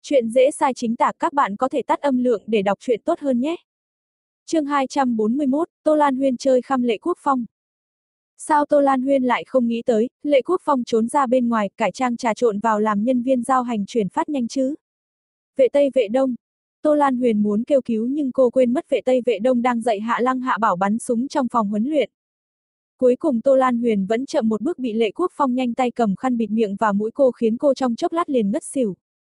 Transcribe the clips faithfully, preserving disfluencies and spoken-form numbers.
Chuyện dễ sai chính tả, các bạn có thể tắt âm lượng để đọc truyện tốt hơn nhé. Chương hai trăm bốn mươi mốt, Tô Lan Huyên chơi khăm Lệ Quốc Phong. Sao Tô Lan Huyên lại không nghĩ tới, Lệ Quốc Phong trốn ra bên ngoài, cải trang trà trộn vào làm nhân viên giao hành chuyển phát nhanh chứ? Vệ Tây vệ Đông. Tô Lan Huyền muốn kêu cứu nhưng cô quên mất vệ Tây vệ Đông đang dạy Hạ Lăng Hạ Bảo bắn súng trong phòng huấn luyện. Cuối cùng Tô Lan Huyền vẫn chậm một bước bị Lệ Quốc Phong nhanh tay cầm khăn bịt miệng và mũi cô khiến cô trong chốc lát liền ngất xỉu.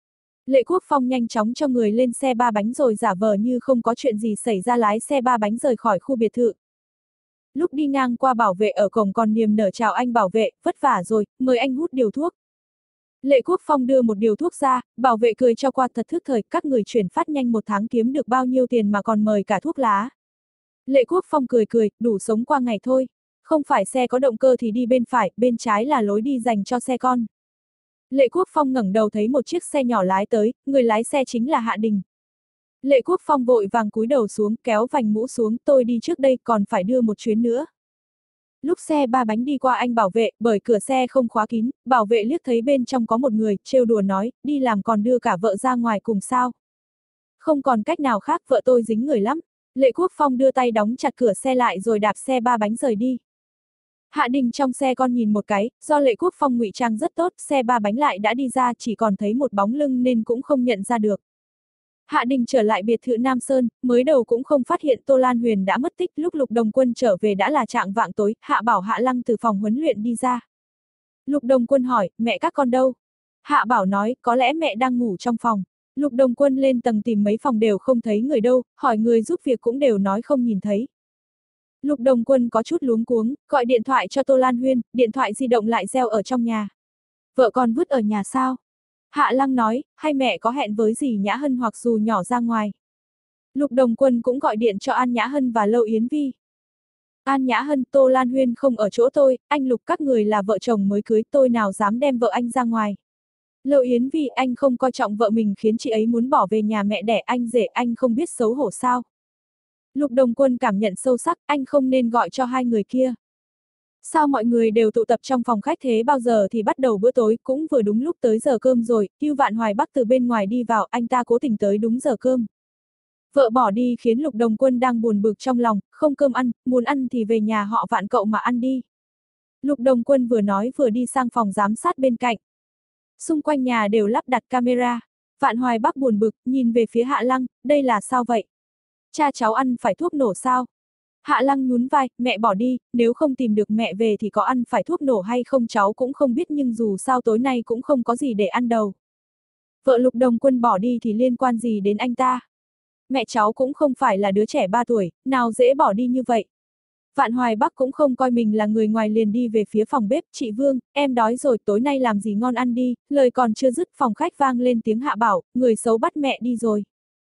Lệ Quốc Phong nhanh chóng cho người lên xe ba bánh rồi giả vờ như không có chuyện gì xảy ra lái xe ba bánh rời khỏi khu biệt thự. Lúc đi ngang qua bảo vệ ở cổng còn niềm nở chào anh bảo vệ, vất vả rồi, mời anh hút điều thuốc. Lệ Quốc Phong đưa một điều thuốc ra, bảo vệ cười cho qua thật thức thời, các người chuyển phát nhanh một tháng kiếm được bao nhiêu tiền mà còn mời cả thuốc lá. Lệ Quốc Phong cười cười, đủ sống qua ngày thôi. Không phải xe có động cơ thì đi bên phải, bên trái là lối đi dành cho xe con. Lệ Quốc Phong ngẩng đầu thấy một chiếc xe nhỏ lái tới, người lái xe chính là Hạ Đình. Lệ Quốc Phong vội vàng cúi đầu xuống, kéo vành mũ xuống, tôi đi trước đây, còn phải đưa một chuyến nữa. Lúc xe ba bánh đi qua anh bảo vệ, bởi cửa xe không khóa kín, bảo vệ liếc thấy bên trong có một người, trêu đùa nói, đi làm còn đưa cả vợ ra ngoài cùng sao. Không còn cách nào khác, vợ tôi dính người lắm. Lệ Quốc Phong đưa tay đóng chặt cửa xe lại rồi đạp xe ba bánh rời đi. Hạ Đình trong xe con nhìn một cái, do Lệ Quốc Phong ngụy trang rất tốt, xe ba bánh lại đã đi ra, chỉ còn thấy một bóng lưng nên cũng không nhận ra được. Hạ Đình trở lại biệt thự Nam Sơn, mới đầu cũng không phát hiện Tô Lan Huyền đã mất tích, lúc Lục Đồng Quân trở về đã là trạng vạng tối, Hạ Bảo Hạ Lăng từ phòng huấn luyện đi ra. Lục Đồng Quân hỏi, mẹ các con đâu? Hạ Bảo nói, có lẽ mẹ đang ngủ trong phòng. Lục Đồng Quân lên tầng tìm mấy phòng đều không thấy người đâu, hỏi người giúp việc cũng đều nói không nhìn thấy. Lục Đồng Quân có chút luống cuống, gọi điện thoại cho Tô Lan Huyên, điện thoại di động lại reo ở trong nhà. Vợ con vứt ở nhà sao? Hạ Lăng nói, hay mẹ có hẹn với dì Nhã Hân hoặc dù nhỏ ra ngoài. Lục Đồng Quân cũng gọi điện cho An Nhã Hân và Lâu Yến Vi. An Nhã Hân, Tô Lan Huyên không ở chỗ tôi, anh Lục các người là vợ chồng mới cưới, tôi nào dám đem vợ anh ra ngoài. Lâu Yến Vi, anh không coi trọng vợ mình khiến chị ấy muốn bỏ về nhà mẹ đẻ, anh rể, anh không biết xấu hổ sao. Lục Đồng Quân cảm nhận sâu sắc, anh không nên gọi cho hai người kia. Sao mọi người đều tụ tập trong phòng khách thế, bao giờ thì bắt đầu bữa tối, cũng vừa đúng lúc tới giờ cơm rồi, Tiêu Vạn Hoài Bắc từ bên ngoài đi vào, anh ta cố tình tới đúng giờ cơm. Vợ bỏ đi khiến Lục Đồng Quân đang buồn bực trong lòng, không cơm ăn, muốn ăn thì về nhà họ Vạn cậu mà ăn đi. Lục Đồng Quân vừa nói vừa đi sang phòng giám sát bên cạnh. Xung quanh nhà đều lắp đặt camera. Vạn Hoài Bắc buồn bực, nhìn về phía Hạ Lăng, đây là sao vậy? Cha cháu ăn phải thuốc nổ sao? Hạ Lăng nhún vai, mẹ bỏ đi, nếu không tìm được mẹ về thì có ăn phải thuốc nổ hay không cháu cũng không biết, nhưng dù sao tối nay cũng không có gì để ăn đâu. Vợ Lục Đồng Quân bỏ đi thì liên quan gì đến anh ta? Mẹ cháu cũng không phải là đứa trẻ ba tuổi, nào dễ bỏ đi như vậy. Vạn Hoài Bắc cũng không coi mình là người ngoài liền đi về phía phòng bếp, chị Vương, em đói rồi, tối nay làm gì ngon ăn đi, lời còn chưa dứt phòng khách vang lên tiếng Hạ Bảo, người xấu bắt mẹ đi rồi.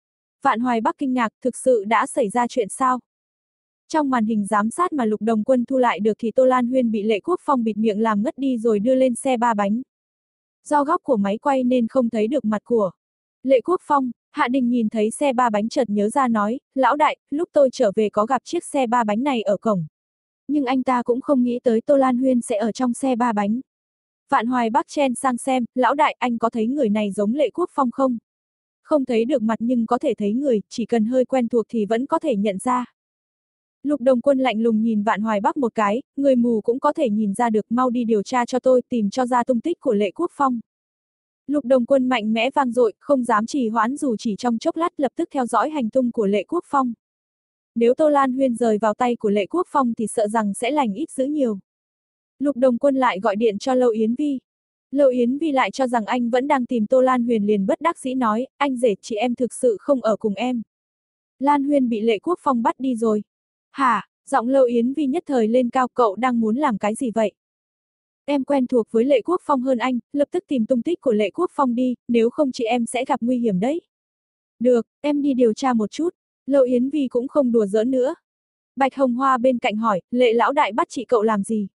Vạn Hoài Bắc kinh ngạc, thực sự đã xảy ra chuyện sao? Trong màn hình giám sát mà Lục Đồng Quân thu lại được thì Tô Lan Huyên bị Lệ Quốc Phong bịt miệng làm ngất đi rồi đưa lên xe ba bánh. Do góc của máy quay nên không thấy được mặt của Lệ Quốc Phong. Hạ Đình nhìn thấy xe ba bánh chợt nhớ ra nói, lão đại, lúc tôi trở về có gặp chiếc xe ba bánh này ở cổng. Nhưng anh ta cũng không nghĩ tới Tô Lan Huyên sẽ ở trong xe ba bánh. Vạn Hoài Bắc chen sang xem, lão đại, anh có thấy người này giống Lệ Quốc Phong không? Không thấy được mặt nhưng có thể thấy người, chỉ cần hơi quen thuộc thì vẫn có thể nhận ra. Lục Đồng Quân lạnh lùng nhìn Vạn Hoài Bắc một cái, người mù cũng có thể nhìn ra được, mau đi điều tra cho tôi, tìm cho ra tung tích của Lệ Quốc Phong. Lục Đồng Quân mạnh mẽ vang dội, không dám trì hoãn dù chỉ trong chốc lát, lập tức theo dõi hành tung của Lệ Quốc Phong. Nếu Tô Lan Huyên rời vào tay của Lệ Quốc Phong thì sợ rằng sẽ lành ít dữ nhiều. Lục Đồng Quân lại gọi điện cho Lâu Yến Vi. Lâu Yến Vi lại cho rằng anh vẫn đang tìm Tô Lan Huyền liền bất đắc dĩ nói, anh rể chị em thực sự không ở cùng em. Lan Huyên bị Lệ Quốc Phong bắt đi rồi. Hả, giọng Lâu Yến Vi nhất thời lên cao, cậu đang muốn làm cái gì vậy? Em quen thuộc với Lệ Quốc Phong hơn anh, lập tức tìm tung tích của Lệ Quốc Phong đi, nếu không chị em sẽ gặp nguy hiểm đấy. Được, em đi điều tra một chút. Lâu Yến Vi cũng không đùa giỡn nữa. Bạch Hồng Hoa bên cạnh hỏi, Lệ lão đại bắt chị cậu làm gì?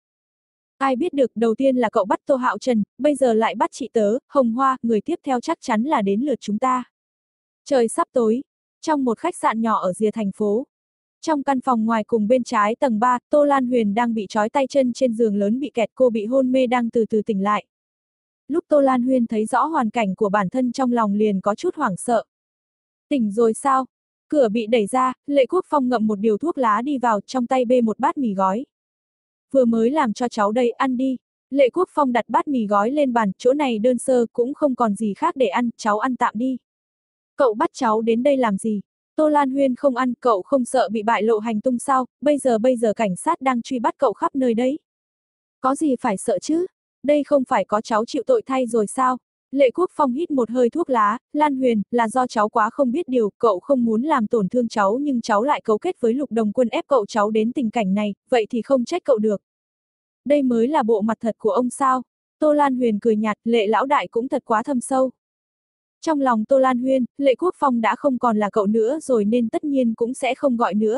Ai biết được, đầu tiên là cậu bắt Tô Hạo Trần, bây giờ lại bắt chị tớ, Hồng Hoa, người tiếp theo chắc chắn là đến lượt chúng ta. Trời sắp tối, trong một khách sạn nhỏ ở rìa thành phố. Trong căn phòng ngoài cùng bên trái tầng ba, Tô Lan Huyền đang bị trói tay chân trên giường lớn bị kẹt, cô bị hôn mê đang từ từ tỉnh lại. Lúc Tô Lan Huyên thấy rõ hoàn cảnh của bản thân trong lòng liền có chút hoảng sợ. Tỉnh rồi sao? Cửa bị đẩy ra, Lệ Quốc Phong ngậm một điều thuốc lá đi vào, trong tay bê một bát mì gói. Vừa mới làm cho cháu đây, ăn đi. Lệ Quốc Phong đặt bát mì gói lên bàn, chỗ này đơn sơ cũng không còn gì khác để ăn, cháu ăn tạm đi. Cậu bắt cháu đến đây làm gì? Tô Lan Huyên không ăn, cậu không sợ bị bại lộ hành tung sao, bây giờ bây giờ cảnh sát đang truy bắt cậu khắp nơi đấy. Có gì phải sợ chứ? Đây không phải có cháu chịu tội thay rồi sao? Lệ Quốc Phong hít một hơi thuốc lá, Lan Huyền, là do cháu quá không biết điều, cậu không muốn làm tổn thương cháu nhưng cháu lại cấu kết với Lục Đồng Quân ép cậu cháu đến tình cảnh này, vậy thì không trách cậu được. Đây mới là bộ mặt thật của ông sao? Tô Lan Huyền cười nhạt, Lệ lão đại cũng thật quá thâm sâu. Trong lòng Tô Lan Huyên, Lệ Quốc Phong đã không còn là cậu nữa rồi nên tất nhiên cũng sẽ không gọi nữa.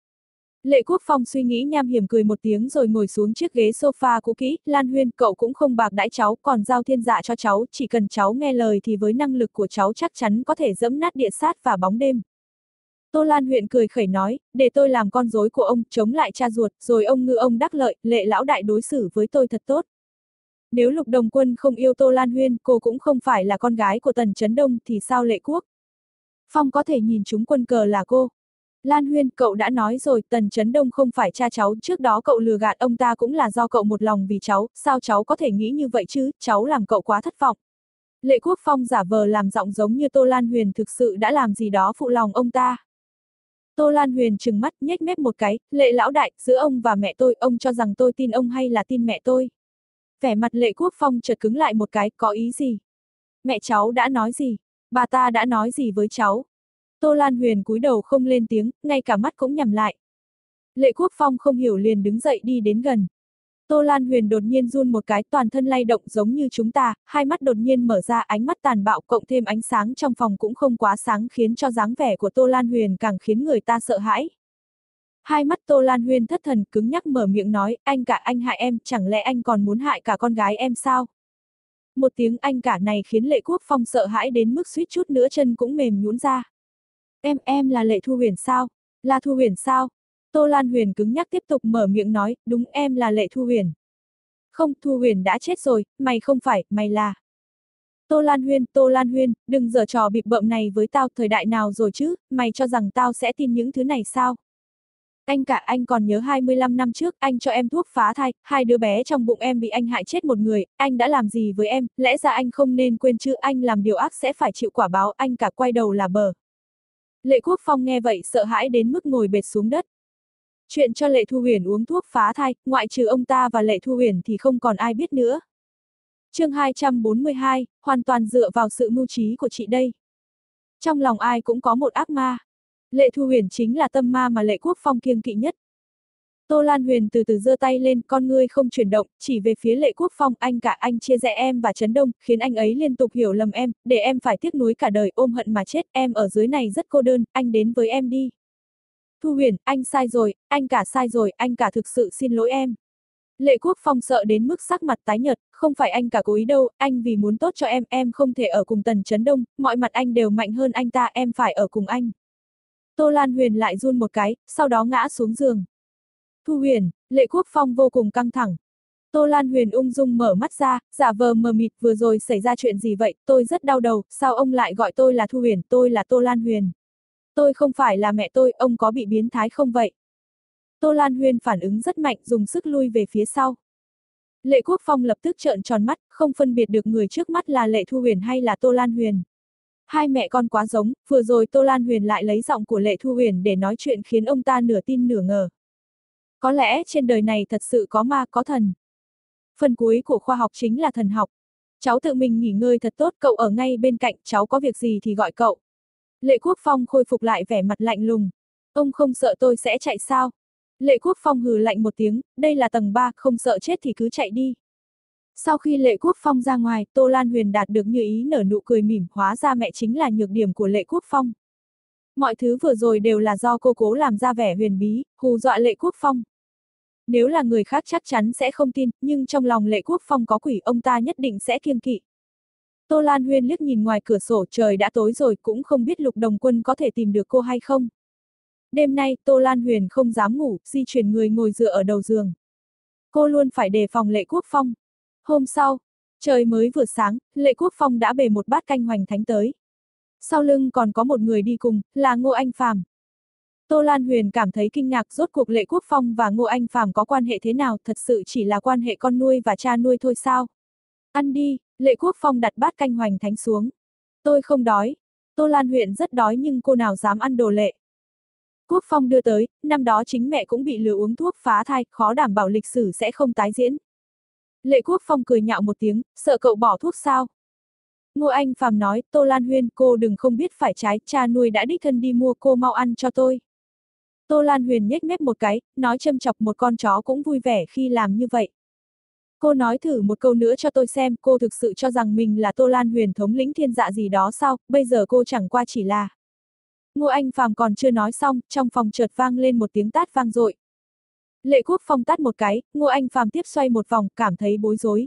Lệ Quốc Phong suy nghĩ nham hiểm cười một tiếng rồi ngồi xuống chiếc ghế sofa cũ kỹ, Lan Huyên, cậu cũng không bạc đãi cháu, còn giao thiên dạ cho cháu, chỉ cần cháu nghe lời thì với năng lực của cháu chắc chắn có thể dẫm nát địa sát và bóng đêm. Tô Lan Huyên cười khẩy nói, để tôi làm con rối của ông, chống lại cha ruột, rồi ông ngư ông đắc lợi, Lệ lão đại đối xử với tôi thật tốt. Nếu Lục Đồng Quân không yêu Tô Lan Huyên, cô cũng không phải là con gái của Tần Chấn Đông thì sao Lệ Quốc Phong có thể nhìn chúng quân cờ là cô? Lan Huyên, cậu đã nói rồi, Tần Chấn Đông không phải cha cháu, trước đó cậu lừa gạt ông ta cũng là do cậu một lòng vì cháu, sao cháu có thể nghĩ như vậy chứ, cháu làm cậu quá thất vọng. Lệ Quốc Phong giả vờ làm giọng giống như Tô Lan Huyền thực sự đã làm gì đó phụ lòng ông ta. Tô Lan Huyền trừng mắt, nhếch mép một cái, Lệ lão đại, giữa ông và mẹ tôi, ông cho rằng tôi tin ông hay là tin mẹ tôi? Vẻ mặt Lệ Quốc Phong chợt cứng lại một cái, có ý gì? Mẹ cháu đã nói gì? Bà ta đã nói gì với cháu? Tô Lan Huyền cúi đầu không lên tiếng, ngay cả mắt cũng nhắm lại. Lệ Quốc Phong không hiểu liền đứng dậy đi đến gần. Tô Lan Huyền đột nhiên run một cái, toàn thân lay động giống như chúng ta, hai mắt đột nhiên mở ra, ánh mắt tàn bạo cộng thêm ánh sáng trong phòng cũng không quá sáng khiến cho dáng vẻ của Tô Lan Huyền càng khiến người ta sợ hãi. Hai mắt Tô Lan Huyền thất thần cứng nhắc mở miệng nói, anh cả anh hại em, chẳng lẽ anh còn muốn hại cả con gái em sao? Một tiếng anh cả này khiến Lệ Quốc Phong sợ hãi đến mức suýt chút nữa chân cũng mềm nhũn ra. Em, em là Lệ Thu Huyền sao? Là Thu Huyền sao? Tô Lan Huyền cứng nhắc tiếp tục mở miệng nói, đúng em là Lệ Thu Huyền. Không, Thu Huyền đã chết rồi, mày không phải, mày là. Tô Lan Huyền, Tô Lan Huyền, đừng giở trò bịp bợm này với tao, thời đại nào rồi chứ, mày cho rằng tao sẽ tin những thứ này sao? Anh cả, anh còn nhớ hai mươi lăm năm trước, anh cho em thuốc phá thai, hai đứa bé trong bụng em bị anh hại chết một người, anh đã làm gì với em, lẽ ra anh không nên quên chứ, anh làm điều ác sẽ phải chịu quả báo, anh cả quay đầu là bờ. Lệ Quốc Phong nghe vậy sợ hãi đến mức ngồi bệt xuống đất. Chuyện cho Lệ Thu Huyền uống thuốc phá thai, ngoại trừ ông ta và Lệ Thu Huyền thì không còn ai biết nữa. Chương hai trăm bốn mươi hai, hoàn toàn dựa vào sự mưu trí của chị đây. Trong lòng ai cũng có một ác ma. Lệ Thu Huyền chính là tâm ma mà Lệ Quốc Phong kiêng kỵ nhất. Tô Lan Huyền từ từ giơ tay lên, con ngươi không chuyển động, chỉ về phía Lệ Quốc Phong, anh cả anh chia rẽ em và Trấn Đông, khiến anh ấy liên tục hiểu lầm em, để em phải tiếc nuối cả đời, ôm hận mà chết, em ở dưới này rất cô đơn, anh đến với em đi. Thu Huyền, anh sai rồi, anh cả sai rồi, anh cả thực sự xin lỗi em. Lệ Quốc Phong sợ đến mức sắc mặt tái nhợt, không phải anh cả cố ý đâu, anh vì muốn tốt cho em, em không thể ở cùng Tần Chấn Đông, mọi mặt anh đều mạnh hơn anh ta, em phải ở cùng anh. Tô Lan Huyền lại run một cái, sau đó ngã xuống giường. Thu Huyền, Lệ Quốc Phong vô cùng căng thẳng. Tô Lan Huyền ung dung mở mắt ra, giả vờ mờ mịt, vừa rồi xảy ra chuyện gì vậy, tôi rất đau đầu, sao ông lại gọi tôi là Thu Huyền, tôi là Tô Lan Huyền. Tôi không phải là mẹ tôi, ông có bị biến thái không vậy? Tô Lan Huyền phản ứng rất mạnh, dùng sức lui về phía sau. Lệ Quốc Phong lập tức trợn tròn mắt, không phân biệt được người trước mắt là Lệ Thu Huyền hay là Tô Lan Huyền. Hai mẹ con quá giống, vừa rồi Tô Lan Huyền lại lấy giọng của Lệ Thu Huyền để nói chuyện khiến ông ta nửa tin nửa ngờ. Có lẽ trên đời này thật sự có ma, có thần. Phần cuối của khoa học chính là thần học. Cháu tự mình nghỉ ngơi thật tốt, cậu ở ngay bên cạnh, cháu có việc gì thì gọi cậu. Lệ Quốc Phong khôi phục lại vẻ mặt lạnh lùng. Ông không sợ tôi sẽ chạy sao? Lệ Quốc Phong hừ lạnh một tiếng, đây là tầng ba, không sợ chết thì cứ chạy đi. Sau khi Lệ Quốc Phong ra ngoài, Tô Lan Huyền đạt được như ý nở nụ cười mỉm, hóa ra mẹ chính là nhược điểm của Lệ Quốc Phong. Mọi thứ vừa rồi đều là do cô cố làm ra vẻ huyền bí, hù dọa Lệ Quốc Phong. Nếu là người khác chắc chắn sẽ không tin, nhưng trong lòng Lệ Quốc Phong có quỷ, ông ta nhất định sẽ kiêng kỵ. Tô Lan Huyền liếc nhìn ngoài cửa sổ, trời đã tối rồi, cũng không biết Lục Đồng Quân có thể tìm được cô hay không. Đêm nay, Tô Lan Huyền không dám ngủ, di chuyển người ngồi dựa ở đầu giường. Cô luôn phải đề phòng Lệ Quốc Phong. Hôm sau, Trời mới vừa sáng, Lệ Quốc Phong đã bề một bát canh hoành thánh tới. Sau lưng còn có một người đi cùng, là Ngô Anh Phàm. Tô Lan Huyền cảm thấy kinh ngạc, rốt cuộc Lệ Quốc Phong và Ngô Anh Phàm có quan hệ thế nào, thật sự chỉ là quan hệ con nuôi và cha nuôi thôi sao? Ăn đi, Lệ Quốc Phong đặt bát canh hoành thánh xuống. Tôi không đói. Tô Lan Huyền rất đói nhưng cô nào dám ăn đồ Lệ Quốc Phong đưa tới, năm đó chính mẹ cũng bị lừa uống thuốc phá thai, khó đảm bảo lịch sử sẽ không tái diễn. Lệ Quốc Phong cười nhạo một tiếng, sợ cậu bỏ thuốc sao? Ngô Anh Phàm nói, Tô Lan Huyên, cô đừng không biết phải trái, cha nuôi đã đích thân đi mua, cô mau ăn cho tôi. Tô Lan Huyền nhếch mép một cái, nói châm chọc, một con chó cũng vui vẻ khi làm như vậy. Cô nói thử một câu nữa cho tôi xem, cô thực sự cho rằng mình là Tô Lan Huyền thống lĩnh thiên dạ gì đó sao, bây giờ cô chẳng qua chỉ là... Ngô Anh Phàm còn chưa nói xong, trong phòng chợt vang lên một tiếng tát vang dội. Lệ Quốc Phong tát một cái, Ngô Anh Phàm tiếp xoay một vòng, cảm thấy bối rối.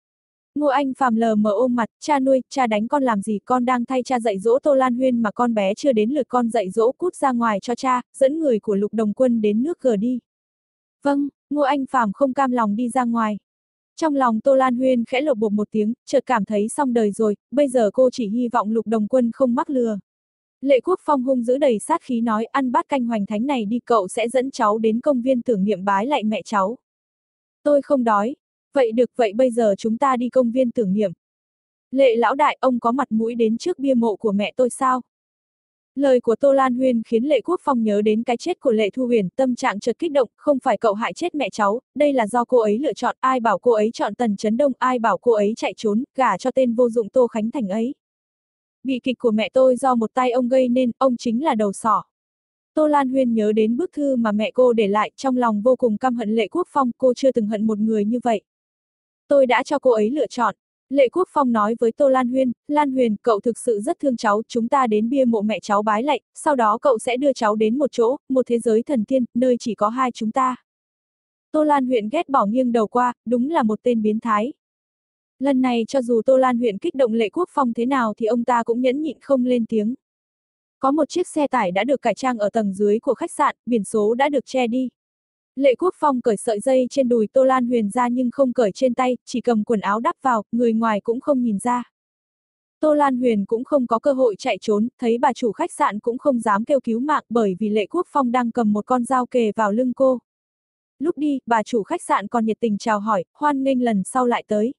Ngô Anh Phàm lờ mờ ôm mặt, cha nuôi, cha đánh con làm gì, con đang thay cha dạy dỗ Tô Lan Huyên mà con bé chưa đến lượt con dạy dỗ, cút ra ngoài cho cha, dẫn người của Lục Đồng Quân đến nước gờ đi. Vâng, Ngô Anh Phàm không cam lòng đi ra ngoài. Trong lòng Tô Lan Huyên khẽ lột bột một tiếng, chợt cảm thấy xong đời rồi, bây giờ cô chỉ hy vọng Lục Đồng Quân không mắc lừa. Lệ Quốc Phong hung dữ đầy sát khí nói, ăn bát canh hoành thánh này đi, cậu sẽ dẫn cháu đến công viên tưởng niệm bái lại mẹ cháu. Tôi không đói. Vậy được, vậy bây giờ chúng ta đi công viên tưởng niệm. Lệ lão đại, ông có mặt mũi đến trước bia mộ của mẹ tôi sao? Lời của Tô Lan Huyên khiến Lệ Quốc Phong nhớ đến cái chết của Lệ Thu Huyền, tâm trạng chợt kích động, không phải cậu hại chết mẹ cháu, đây là do cô ấy lựa chọn, ai bảo cô ấy chọn Tần Chấn Đông, ai bảo cô ấy chạy trốn, gả cho tên vô dụng Tô Khánh Thành ấy. Bi kịch của mẹ tôi do một tay ông gây nên, ông chính là đầu sỏ. Tô Lan Huyên nhớ đến bức thư mà mẹ cô để lại, trong lòng vô cùng căm hận Lệ Quốc Phong, cô chưa từng hận một người như vậy. Tôi đã cho cô ấy lựa chọn. Lệ Quốc Phong nói với Tô Lan Huyên, Lan Huyền, cậu thực sự rất thương cháu, chúng ta đến bia mộ mẹ cháu bái lạy, sau đó cậu sẽ đưa cháu đến một chỗ, một thế giới thần tiên, nơi chỉ có hai chúng ta. Tô Lan Huyền ghét bỏ nghiêng đầu qua, đúng là một tên biến thái. Lần này cho dù Tô Lan Huyền kích động Lệ Quốc Phong thế nào thì ông ta cũng nhẫn nhịn không lên tiếng. Có một chiếc xe tải đã được cải trang ở tầng dưới của khách sạn, biển số đã được che đi. Lệ Quốc Phong cởi sợi dây trên đùi Tô Lan Huyền ra nhưng không cởi trên tay, chỉ cầm quần áo đắp vào, người ngoài cũng không nhìn ra. Tô Lan Huyền cũng không có cơ hội chạy trốn, thấy bà chủ khách sạn cũng không dám kêu cứu mạng bởi vì Lệ Quốc Phong đang cầm một con dao kề vào lưng cô. Lúc đi, bà chủ khách sạn còn nhiệt tình chào hỏi, hoan nghênh lần sau lại tới.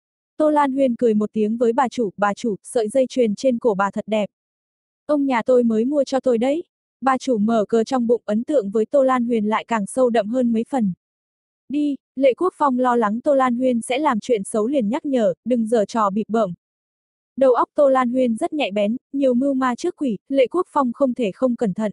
Tô Lan Huyền cười một tiếng với bà chủ, bà chủ, sợi dây chuyền trên cổ bà thật đẹp. Ông nhà tôi mới mua cho tôi đấy. Bà chủ mở cờ trong bụng, ấn tượng với Tô Lan Huyền lại càng sâu đậm hơn mấy phần. Đi, Lệ Quốc Phong lo lắng Tô Lan Huyền sẽ làm chuyện xấu liền nhắc nhở, đừng giở trò bịp bợm. Đầu óc Tô Lan Huyền rất nhạy bén, nhiều mưu ma trước quỷ, Lệ Quốc Phong không thể không cẩn thận.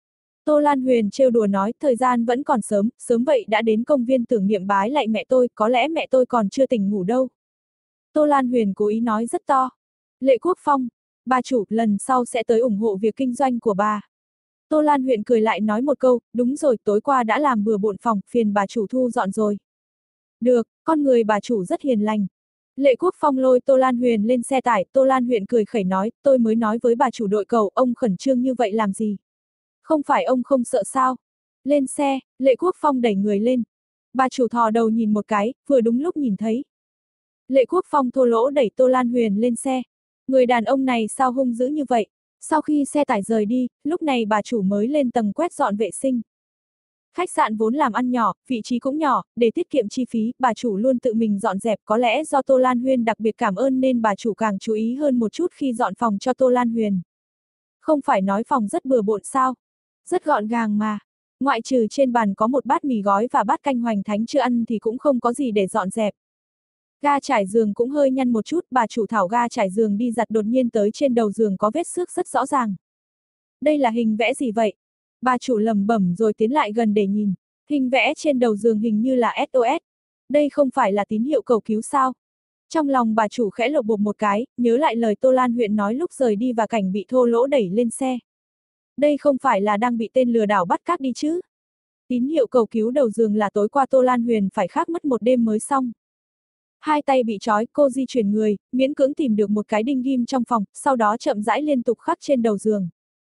Tô Lan Huyền trêu đùa nói, thời gian vẫn còn sớm, sớm vậy đã đến công viên tưởng niệm bái lại mẹ tôi, có lẽ mẹ tôi còn chưa tỉnh ngủ đâu. Tô Lan Huyền cố ý nói rất to. Lệ Quốc Phong, bà chủ, lần sau sẽ tới ủng hộ việc kinh doanh của bà. Tô Lan Huyền cười lại nói một câu, đúng rồi, tối qua đã làm bừa bộn phòng, phiền bà chủ thu dọn rồi. Được, con người bà chủ rất hiền lành. Lệ Quốc Phong lôi Tô Lan Huyền lên xe tải, Tô Lan Huyền cười khẩy nói, tôi mới nói với bà chủ đội cầu, ông khẩn trương như vậy làm gì? Không phải ông không sợ sao? Lên xe, Lệ Quốc Phong đẩy người lên. Bà chủ thò đầu nhìn một cái, vừa đúng lúc nhìn thấy. Lệ Quốc Phong thô lỗ đẩy Tô Lan Huyền lên xe. Người đàn ông này sao hung dữ như vậy? Sau khi xe tải rời đi, lúc này bà chủ mới lên tầng quét dọn vệ sinh. Khách sạn vốn làm ăn nhỏ, vị trí cũng nhỏ, để tiết kiệm chi phí, bà chủ luôn tự mình dọn dẹp, có lẽ do Tô Lan Huyền đặc biệt cảm ơn nên bà chủ càng chú ý hơn một chút khi dọn phòng cho Tô Lan Huyền. Không phải nói phòng rất bừa bộn sao? Rất gọn gàng mà. Ngoại trừ trên bàn có một bát mì gói và bát canh hoành thánh chưa ăn thì cũng không có gì để dọn dẹp. Ga trải giường cũng hơi nhăn một chút, bà chủ thảo ga trải giường đi giặt đột nhiên tới trên đầu giường có vết xước rất rõ ràng. Đây là hình vẽ gì vậy? Bà chủ lẩm bẩm rồi tiến lại gần để nhìn. Hình vẽ trên đầu giường hình như là ét ô ét. Đây không phải là tín hiệu cầu cứu sao? Trong lòng bà chủ khẽ lột bột một cái, nhớ lại lời Tô Lan Huyền nói lúc rời đi và cảnh bị thô lỗ đẩy lên xe. Đây không phải là đang bị tên lừa đảo bắt cóc đi chứ? Tín hiệu cầu cứu đầu giường là tối qua Tô Lan Huyền phải khắc mất một đêm mới xong. Hai tay bị trói, cô di chuyển người, miễn cưỡng tìm được một cái đinh ghim trong phòng, sau đó chậm rãi liên tục khắc trên đầu giường.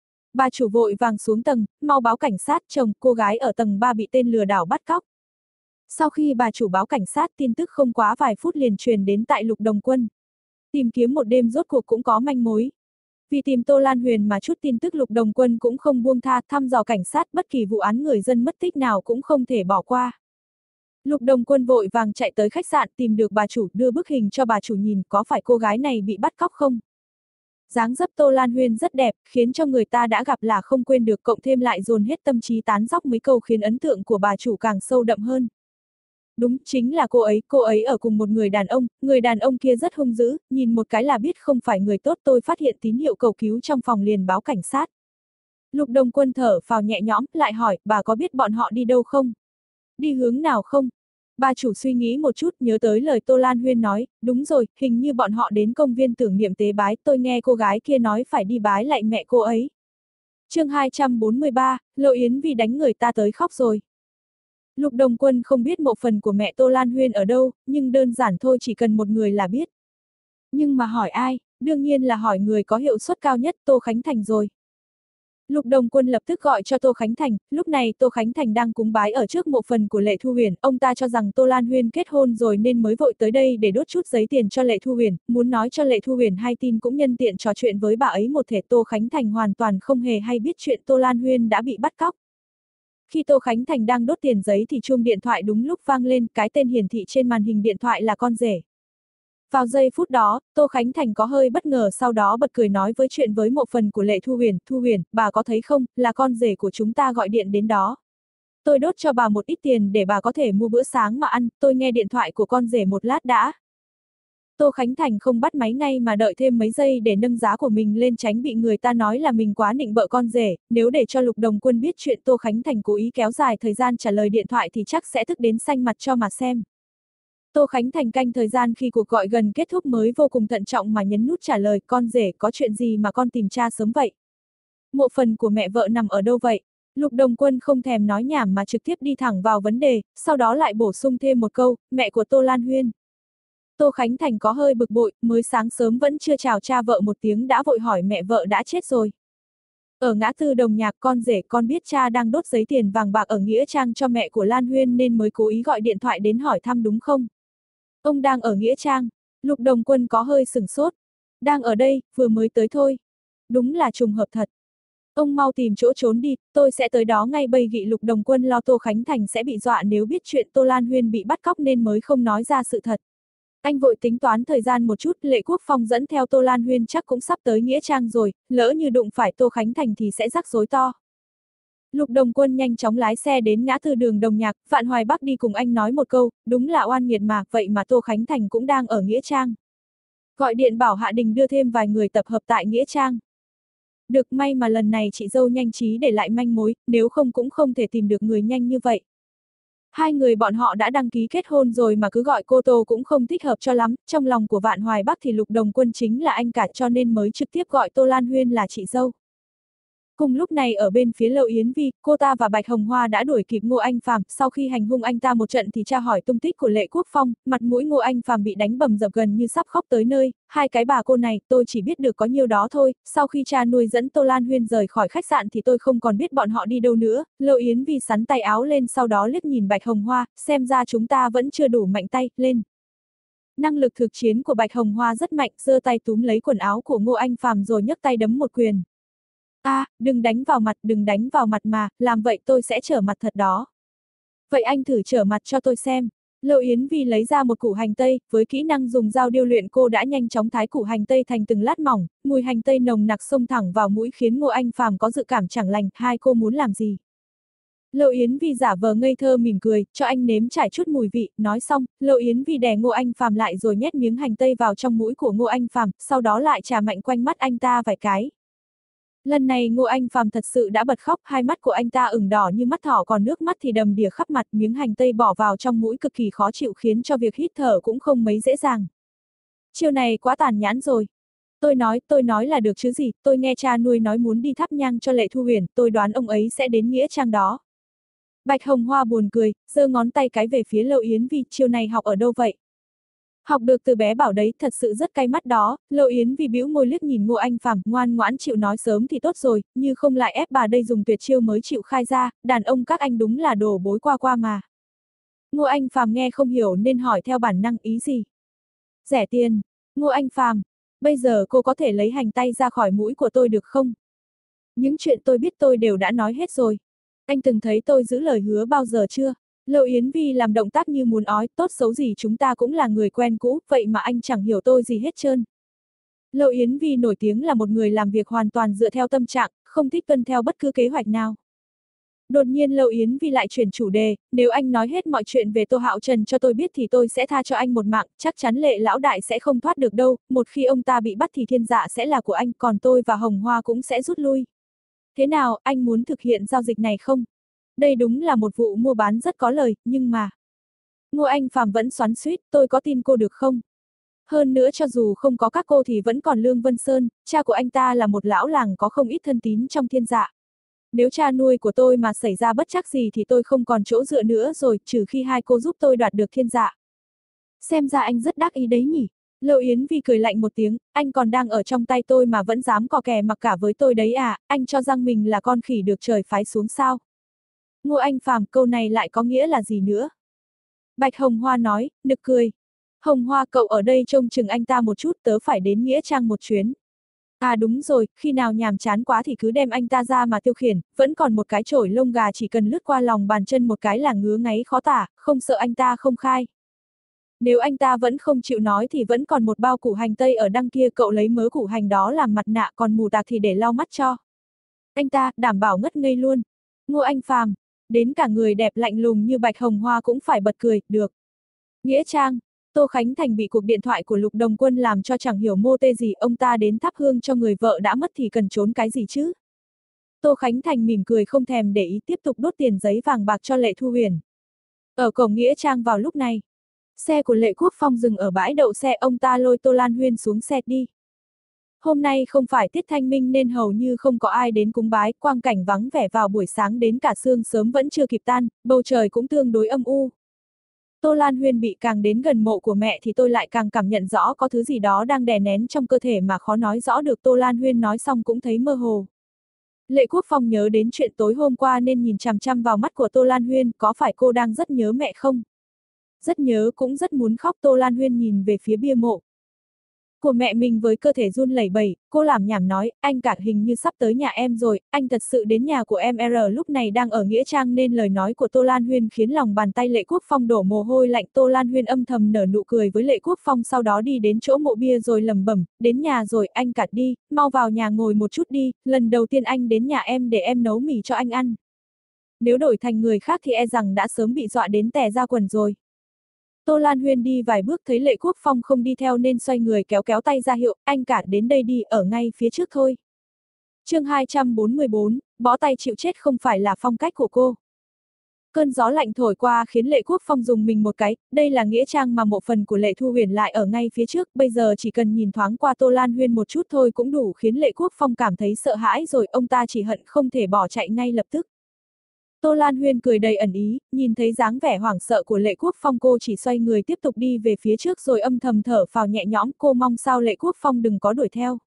Bà chủ vội vàng xuống tầng, mau báo cảnh sát, chồng, cô gái ở tầng ba bị tên lừa đảo bắt cóc. Sau khi bà chủ báo cảnh sát, tin tức không quá vài phút liền truyền đến tại Lục Đồng Quân. Tìm kiếm một đêm rốt cuộc cũng có manh mối. Vì tìm Tô Lan Huyền mà chút tin tức Lục Đồng Quân cũng không buông tha, thăm dò cảnh sát bất kỳ vụ án người dân mất tích nào cũng không thể bỏ qua. Lục Đồng Quân vội vàng chạy tới khách sạn, tìm được bà chủ, đưa bức hình cho bà chủ nhìn, có phải cô gái này bị bắt cóc không? Dáng dấp Tô Lan Huyên rất đẹp, khiến cho người ta đã gặp là không quên được, cộng thêm lại dồn hết tâm trí tán dóc mấy câu khiến ấn tượng của bà chủ càng sâu đậm hơn. Đúng, chính là cô ấy, cô ấy ở cùng một người đàn ông, người đàn ông kia rất hung dữ, nhìn một cái là biết không phải người tốt, tôi phát hiện tín hiệu cầu cứu trong phòng liền báo cảnh sát. Lục Đồng Quân thở phào nhẹ nhõm, lại hỏi, bà có biết bọn họ đi đâu không? Đi hướng nào không? Bà chủ suy nghĩ một chút, nhớ tới lời Tô Lan Huyên nói, đúng rồi, hình như bọn họ đến công viên tưởng niệm tế bái, tôi nghe cô gái kia nói phải đi bái lại mẹ cô ấy. chương hai trăm bốn mươi ba, Lộ Yến vì đánh người ta tới khóc rồi. Lục Đồng Quân không biết mộ phần của mẹ Tô Lan Huyên ở đâu, nhưng đơn giản thôi, chỉ cần một người là biết. Nhưng mà hỏi ai? Đương nhiên là hỏi người có hiệu suất cao nhất, Tô Khánh Thành rồi. Lục Đồng Quân lập tức gọi cho Tô Khánh Thành, lúc này Tô Khánh Thành đang cúng bái ở trước mộ phần của Lệ Thu Huyền, ông ta cho rằng Tô Lan Huyên kết hôn rồi nên mới vội tới đây để đốt chút giấy tiền cho Lệ Thu Huyền, muốn nói cho Lệ Thu Huyền hay tin cũng nhân tiện trò chuyện với bà ấy một thể. Tô Khánh Thành hoàn toàn không hề hay biết chuyện Tô Lan Huyên đã bị bắt cóc. Khi Tô Khánh Thành đang đốt tiền giấy thì chuông điện thoại đúng lúc vang lên, cái tên hiển thị trên màn hình điện thoại là con rể. Vào giây phút đó, Tô Khánh Thành có hơi bất ngờ, sau đó bật cười nói với chuyện với mộ phần của Lệ Thu Huyền, Thu Huyền, bà có thấy không, là con rể của chúng ta gọi điện đến đó. Tôi đốt cho bà một ít tiền để bà có thể mua bữa sáng mà ăn, tôi nghe điện thoại của con rể một lát đã. Tô Khánh Thành không bắt máy ngay mà đợi thêm mấy giây để nâng giá của mình lên, tránh bị người ta nói là mình quá nịnh bợ con rể, nếu để cho Lục Đồng Quân biết chuyện Tô Khánh Thành cố ý kéo dài thời gian trả lời điện thoại thì chắc sẽ tức đến xanh mặt cho mà xem. Tô Khánh Thành canh thời gian khi cuộc gọi gần kết thúc mới vô cùng thận trọng mà nhấn nút trả lời, con rể, có chuyện gì mà con tìm cha sớm vậy? Mộ phần của mẹ vợ nằm ở đâu vậy? Lục Đồng Quân không thèm nói nhảm mà trực tiếp đi thẳng vào vấn đề, sau đó lại bổ sung thêm một câu, mẹ của Tô Lan Huyên. Tô Khánh Thành có hơi bực bội, mới sáng sớm vẫn chưa chào cha vợ một tiếng đã vội hỏi mẹ vợ đã chết rồi. Ở ngã tư Đồng Nhạc, con rể, con biết cha đang đốt giấy tiền vàng bạc ở Nghĩa Trang cho mẹ của Lan Huyên nên mới cố ý gọi điện thoại đến hỏi thăm đúng không? Ông đang ở Nghĩa Trang. Lục Đồng Quân có hơi sửng sốt. Đang ở đây, vừa mới tới thôi. Đúng là trùng hợp thật. Ông mau tìm chỗ trốn đi, tôi sẽ tới đó ngay bây. Gị Lục Đồng Quân lo Tô Khánh Thành sẽ bị dọa nếu biết chuyện Tô Lan Huyên bị bắt cóc nên mới không nói ra sự thật. Anh vội tính toán thời gian một chút, Lệ Quốc Phong dẫn theo Tô Lan Huyên chắc cũng sắp tới Nghĩa Trang rồi, lỡ như đụng phải Tô Khánh Thành thì sẽ rắc rối to. Lục Đồng Quân nhanh chóng lái xe đến ngã tư đường Đồng Nhạc, Vạn Hoài Bắc đi cùng anh nói một câu, đúng là oan nghiệt mà, vậy mà Tô Khánh Thành cũng đang ở Nghĩa Trang. Gọi điện bảo Hạ Đình đưa thêm vài người tập hợp tại Nghĩa Trang. Được, may mà lần này chị dâu nhanh trí để lại manh mối, nếu không cũng không thể tìm được người nhanh như vậy. Hai người bọn họ đã đăng ký kết hôn rồi mà cứ gọi cô Tô cũng không thích hợp cho lắm, trong lòng của Vạn Hoài Bắc thì Lục Đồng Quân chính là anh cả cho nên mới trực tiếp gọi Tô Lan Huyên là chị dâu. Cùng lúc này ở bên phía Lộ Yến Vi, cô ta và Bạch Hồng Hoa đã đuổi kịp Ngô Anh Phàm, sau khi hành hung anh ta một trận thì tra hỏi tung tích của Lệ Quốc Phong, mặt mũi Ngô Anh Phàm bị đánh bầm dập gần như sắp khóc tới nơi, hai cái bà cô này, tôi chỉ biết được có nhiêu đó thôi, sau khi cha nuôi dẫn Tô Lan Huyên rời khỏi khách sạn thì tôi không còn biết bọn họ đi đâu nữa. Lộ Yến Vi sắn tay áo lên sau đó liếc nhìn Bạch Hồng Hoa, xem ra chúng ta vẫn chưa đủ mạnh tay, lên. Năng lực thực chiến của Bạch Hồng Hoa rất mạnh, giơ tay túm lấy quần áo của Ngô Anh Phàm rồi nhấc tay đấm một quyền. A, à, đừng đánh vào mặt, đừng đánh vào mặt mà, làm vậy tôi sẽ trở mặt thật đó. Vậy anh thử trở mặt cho tôi xem. Lộ Yến Vi lấy ra một củ hành tây, với kỹ năng dùng dao điêu luyện cô đã nhanh chóng thái củ hành tây thành từng lát mỏng, mùi hành tây nồng nặc xông thẳng vào mũi khiến Ngô Anh Phàm có dự cảm chẳng lành, hai cô muốn làm gì? Lộ Yến Vi giả vờ ngây thơ mỉm cười, cho anh nếm trải chút mùi vị, nói xong, Lộ Yến Vi đè Ngô Anh Phàm lại rồi nhét miếng hành tây vào trong mũi của Ngô Anh Phàm, sau đó lại chà mạnh quanh mắt anh ta vài cái. Lần này Ngô Anh Phàm thật sự đã bật khóc, hai mắt của anh ta ửng đỏ như mắt thỏ còn nước mắt thì đầm đìa khắp mặt, miếng hành tây bỏ vào trong mũi cực kỳ khó chịu khiến cho việc hít thở cũng không mấy dễ dàng. Chiêu này quá tàn nhẫn rồi. Tôi nói, tôi nói là được chứ gì, tôi nghe cha nuôi nói muốn đi thắp nhang cho Lệ Thu Huyền, tôi đoán ông ấy sẽ đến Nghĩa Trang đó. Bạch Hồng Hoa buồn cười, giơ ngón tay cái về phía Lộ Yến Vi, chiêu này học ở đâu vậy? Học được từ bé bảo đấy, thật sự rất cay mắt đó. Lộ Yến Vi bĩu môi liếc nhìn Ngô Anh Phàm, ngoan ngoãn chịu nói sớm thì tốt rồi, như không lại ép bà đây dùng tuyệt chiêu mới chịu khai ra, đàn ông các anh đúng là đồ bối qua qua mà. Ngô Anh Phàm nghe không hiểu nên hỏi theo bản năng ý gì. Rẻ tiền. Ngô Anh Phàm, bây giờ cô có thể lấy hành tay ra khỏi mũi của tôi được không? Những chuyện tôi biết tôi đều đã nói hết rồi. Anh từng thấy tôi giữ lời hứa bao giờ chưa? Lâu Yến Vi làm động tác như muốn ói, tốt xấu gì chúng ta cũng là người quen cũ, vậy mà anh chẳng hiểu tôi gì hết trơn. Lâu Yến Vi nổi tiếng là một người làm việc hoàn toàn dựa theo tâm trạng, không thích tuân theo bất cứ kế hoạch nào. Đột nhiên Lâu Yến Vi lại chuyển chủ đề, nếu anh nói hết mọi chuyện về Tô Hạo Trần cho tôi biết thì tôi sẽ tha cho anh một mạng, chắc chắn Lệ lão đại sẽ không thoát được đâu, một khi ông ta bị bắt thì thiên dạ sẽ là của anh, còn tôi và Hồng Hoa cũng sẽ rút lui. Thế nào, anh muốn thực hiện giao dịch này không? Đây đúng là một vụ mua bán rất có lời, nhưng mà... Ngô Anh Phàm vẫn xoắn xuýt, tôi có tin cô được không? Hơn nữa cho dù không có các cô thì vẫn còn Lương Vân Sơn, cha của anh ta là một lão làng có không ít thân tín trong thiên dạ. Nếu cha nuôi của tôi mà xảy ra bất trắc gì thì tôi không còn chỗ dựa nữa rồi, trừ khi hai cô giúp tôi đoạt được thiên dạ. Xem ra anh rất đắc ý đấy nhỉ. Lâu Yến Vi cười lạnh một tiếng, anh còn đang ở trong tay tôi mà vẫn dám cò kè mặc cả với tôi đấy à, anh cho rằng mình là con khỉ được trời phái xuống sao? Ngô Anh Phàm, câu này lại có nghĩa là gì nữa? Bạch Hồng Hoa nói, nực cười. Hồng Hoa, cậu ở đây trông chừng anh ta một chút, tớ phải đến Nghĩa Trang một chuyến. À đúng rồi, khi nào nhàm chán quá thì cứ đem anh ta ra mà tiêu khiển, vẫn còn một cái chổi lông gà chỉ cần lướt qua lòng bàn chân một cái là ngứa ngáy khó tả, không sợ anh ta không khai. Nếu anh ta vẫn không chịu nói thì vẫn còn một bao củ hành tây ở đằng kia, cậu lấy mớ củ hành đó làm mặt nạ, còn mù tạc thì để lau mắt cho. Anh ta, đảm bảo ngất ngây luôn. Ngô Anh Phàm, đến cả người đẹp lạnh lùng như Bạch Hồng Hoa cũng phải bật cười, được. Nghĩa Trang. Tô Khánh Thành bị cuộc điện thoại của Lục Đồng Quân làm cho chẳng hiểu mô tê gì, ông ta đến thắp hương cho người vợ đã mất thì cần trốn cái gì chứ? Tô Khánh Thành mỉm cười không thèm để ý, tiếp tục đốt tiền giấy vàng bạc cho Lệ Thu Huyền. Ở cổng Nghĩa Trang vào lúc này, xe của Lệ Quốc Phong dừng ở bãi đậu xe, ông ta lôi Tô Lan Huyên xuống xe đi. Hôm nay không phải tiết thanh minh nên hầu như không có ai đến cúng bái, quang cảnh vắng vẻ vào buổi sáng đến cả sương sớm vẫn chưa kịp tan, bầu trời cũng tương đối âm u. Tô Lan Huyên bị càng đến gần mộ của mẹ thì tôi lại càng cảm nhận rõ có thứ gì đó đang đè nén trong cơ thể mà khó nói rõ được. Tô Lan Huyên nói xong cũng thấy mơ hồ. Lệ Quốc Phong nhớ đến chuyện tối hôm qua nên nhìn chằm chằm vào mắt của Tô Lan Huyên, có phải cô đang rất nhớ mẹ không? Rất nhớ, cũng rất muốn khóc. Tô Lan Huyên nhìn về phía bia mộ của mẹ mình với cơ thể run lẩy bẩy, cô làm nhảm nói, anh cả hình như sắp tới nhà em rồi, anh thật sự đến nhà của em. R lúc này đang ở Nghĩa Trang nên lời nói của Tô Lan Huyên khiến lòng bàn tay Lệ Quốc Phong đổ mồ hôi lạnh. Tô Lan Huyên âm thầm nở nụ cười với Lệ Quốc Phong, sau đó đi đến chỗ mộ bia rồi lẩm bẩm, đến nhà rồi, anh cả đi, mau vào nhà ngồi một chút đi, lần đầu tiên anh đến nhà em để em nấu mì cho anh ăn. Nếu đổi thành người khác thì e rằng đã sớm bị dọa đến tè ra quần rồi. Tô Lan Huyên đi vài bước thấy Lệ Quốc Phong không đi theo nên xoay người kéo kéo tay ra hiệu, anh cả đến đây đi, ở ngay phía trước thôi. Chương hai trăm bốn mươi bốn, bó tay chịu chết không phải là phong cách của cô. Cơn gió lạnh thổi qua khiến Lệ Quốc Phong dùng mình một cái, đây là Nghĩa Trang mà mộ phần của Lệ Thu Huyền lại ở ngay phía trước, bây giờ chỉ cần nhìn thoáng qua Tô Lan Huyên một chút thôi cũng đủ khiến Lệ Quốc Phong cảm thấy sợ hãi rồi, ông ta chỉ hận không thể bỏ chạy ngay lập tức. Tô Lan Huyên cười đầy ẩn ý, nhìn thấy dáng vẻ hoảng sợ của Lệ Quốc Phong cô chỉ xoay người tiếp tục đi về phía trước rồi âm thầm thở phào nhẹ nhõm, cô mong sao Lệ Quốc Phong đừng có đuổi theo.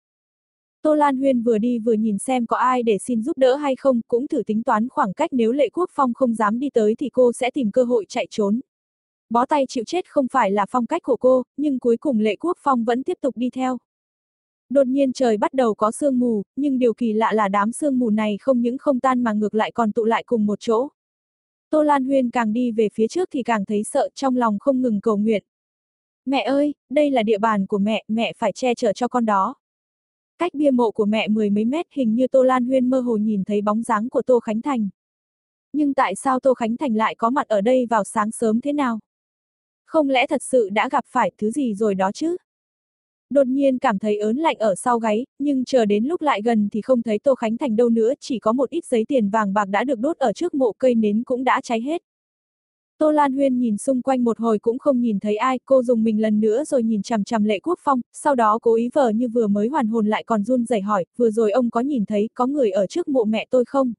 Tô Lan Huyên vừa đi vừa nhìn xem có ai để xin giúp đỡ hay không, cũng thử tính toán khoảng cách, nếu Lệ Quốc Phong không dám đi tới thì cô sẽ tìm cơ hội chạy trốn. Bó tay chịu chết không phải là phong cách của cô, nhưng cuối cùng Lệ Quốc Phong vẫn tiếp tục đi theo. Đột nhiên trời bắt đầu có sương mù, nhưng điều kỳ lạ là đám sương mù này không những không tan mà ngược lại còn tụ lại cùng một chỗ. Tô Lan Huyên càng đi về phía trước thì càng thấy sợ, trong lòng không ngừng cầu nguyện. Mẹ ơi, đây là địa bàn của mẹ, mẹ phải che chở cho con đó. Cách bia mộ của mẹ mười mấy mét, hình như Tô Lan Huyên mơ hồ nhìn thấy bóng dáng của Tô Khánh Thành. Nhưng tại sao Tô Khánh Thành lại có mặt ở đây vào sáng sớm thế nào? Không lẽ thật sự đã gặp phải thứ gì rồi đó chứ? Đột nhiên cảm thấy ớn lạnh ở sau gáy, nhưng chờ đến lúc lại gần thì không thấy Tô Khánh Thành đâu nữa, chỉ có một ít giấy tiền vàng bạc đã được đốt ở trước mộ, cây nến cũng đã cháy hết. Tô Lan Huyên nhìn xung quanh một hồi cũng không nhìn thấy ai, cô dùng mình lần nữa rồi nhìn chằm chằm Lệ Quốc Phong, sau đó cố ý vờ như vừa mới hoàn hồn lại còn run rẩy hỏi, vừa rồi ông có nhìn thấy có người ở trước mộ mẹ tôi không?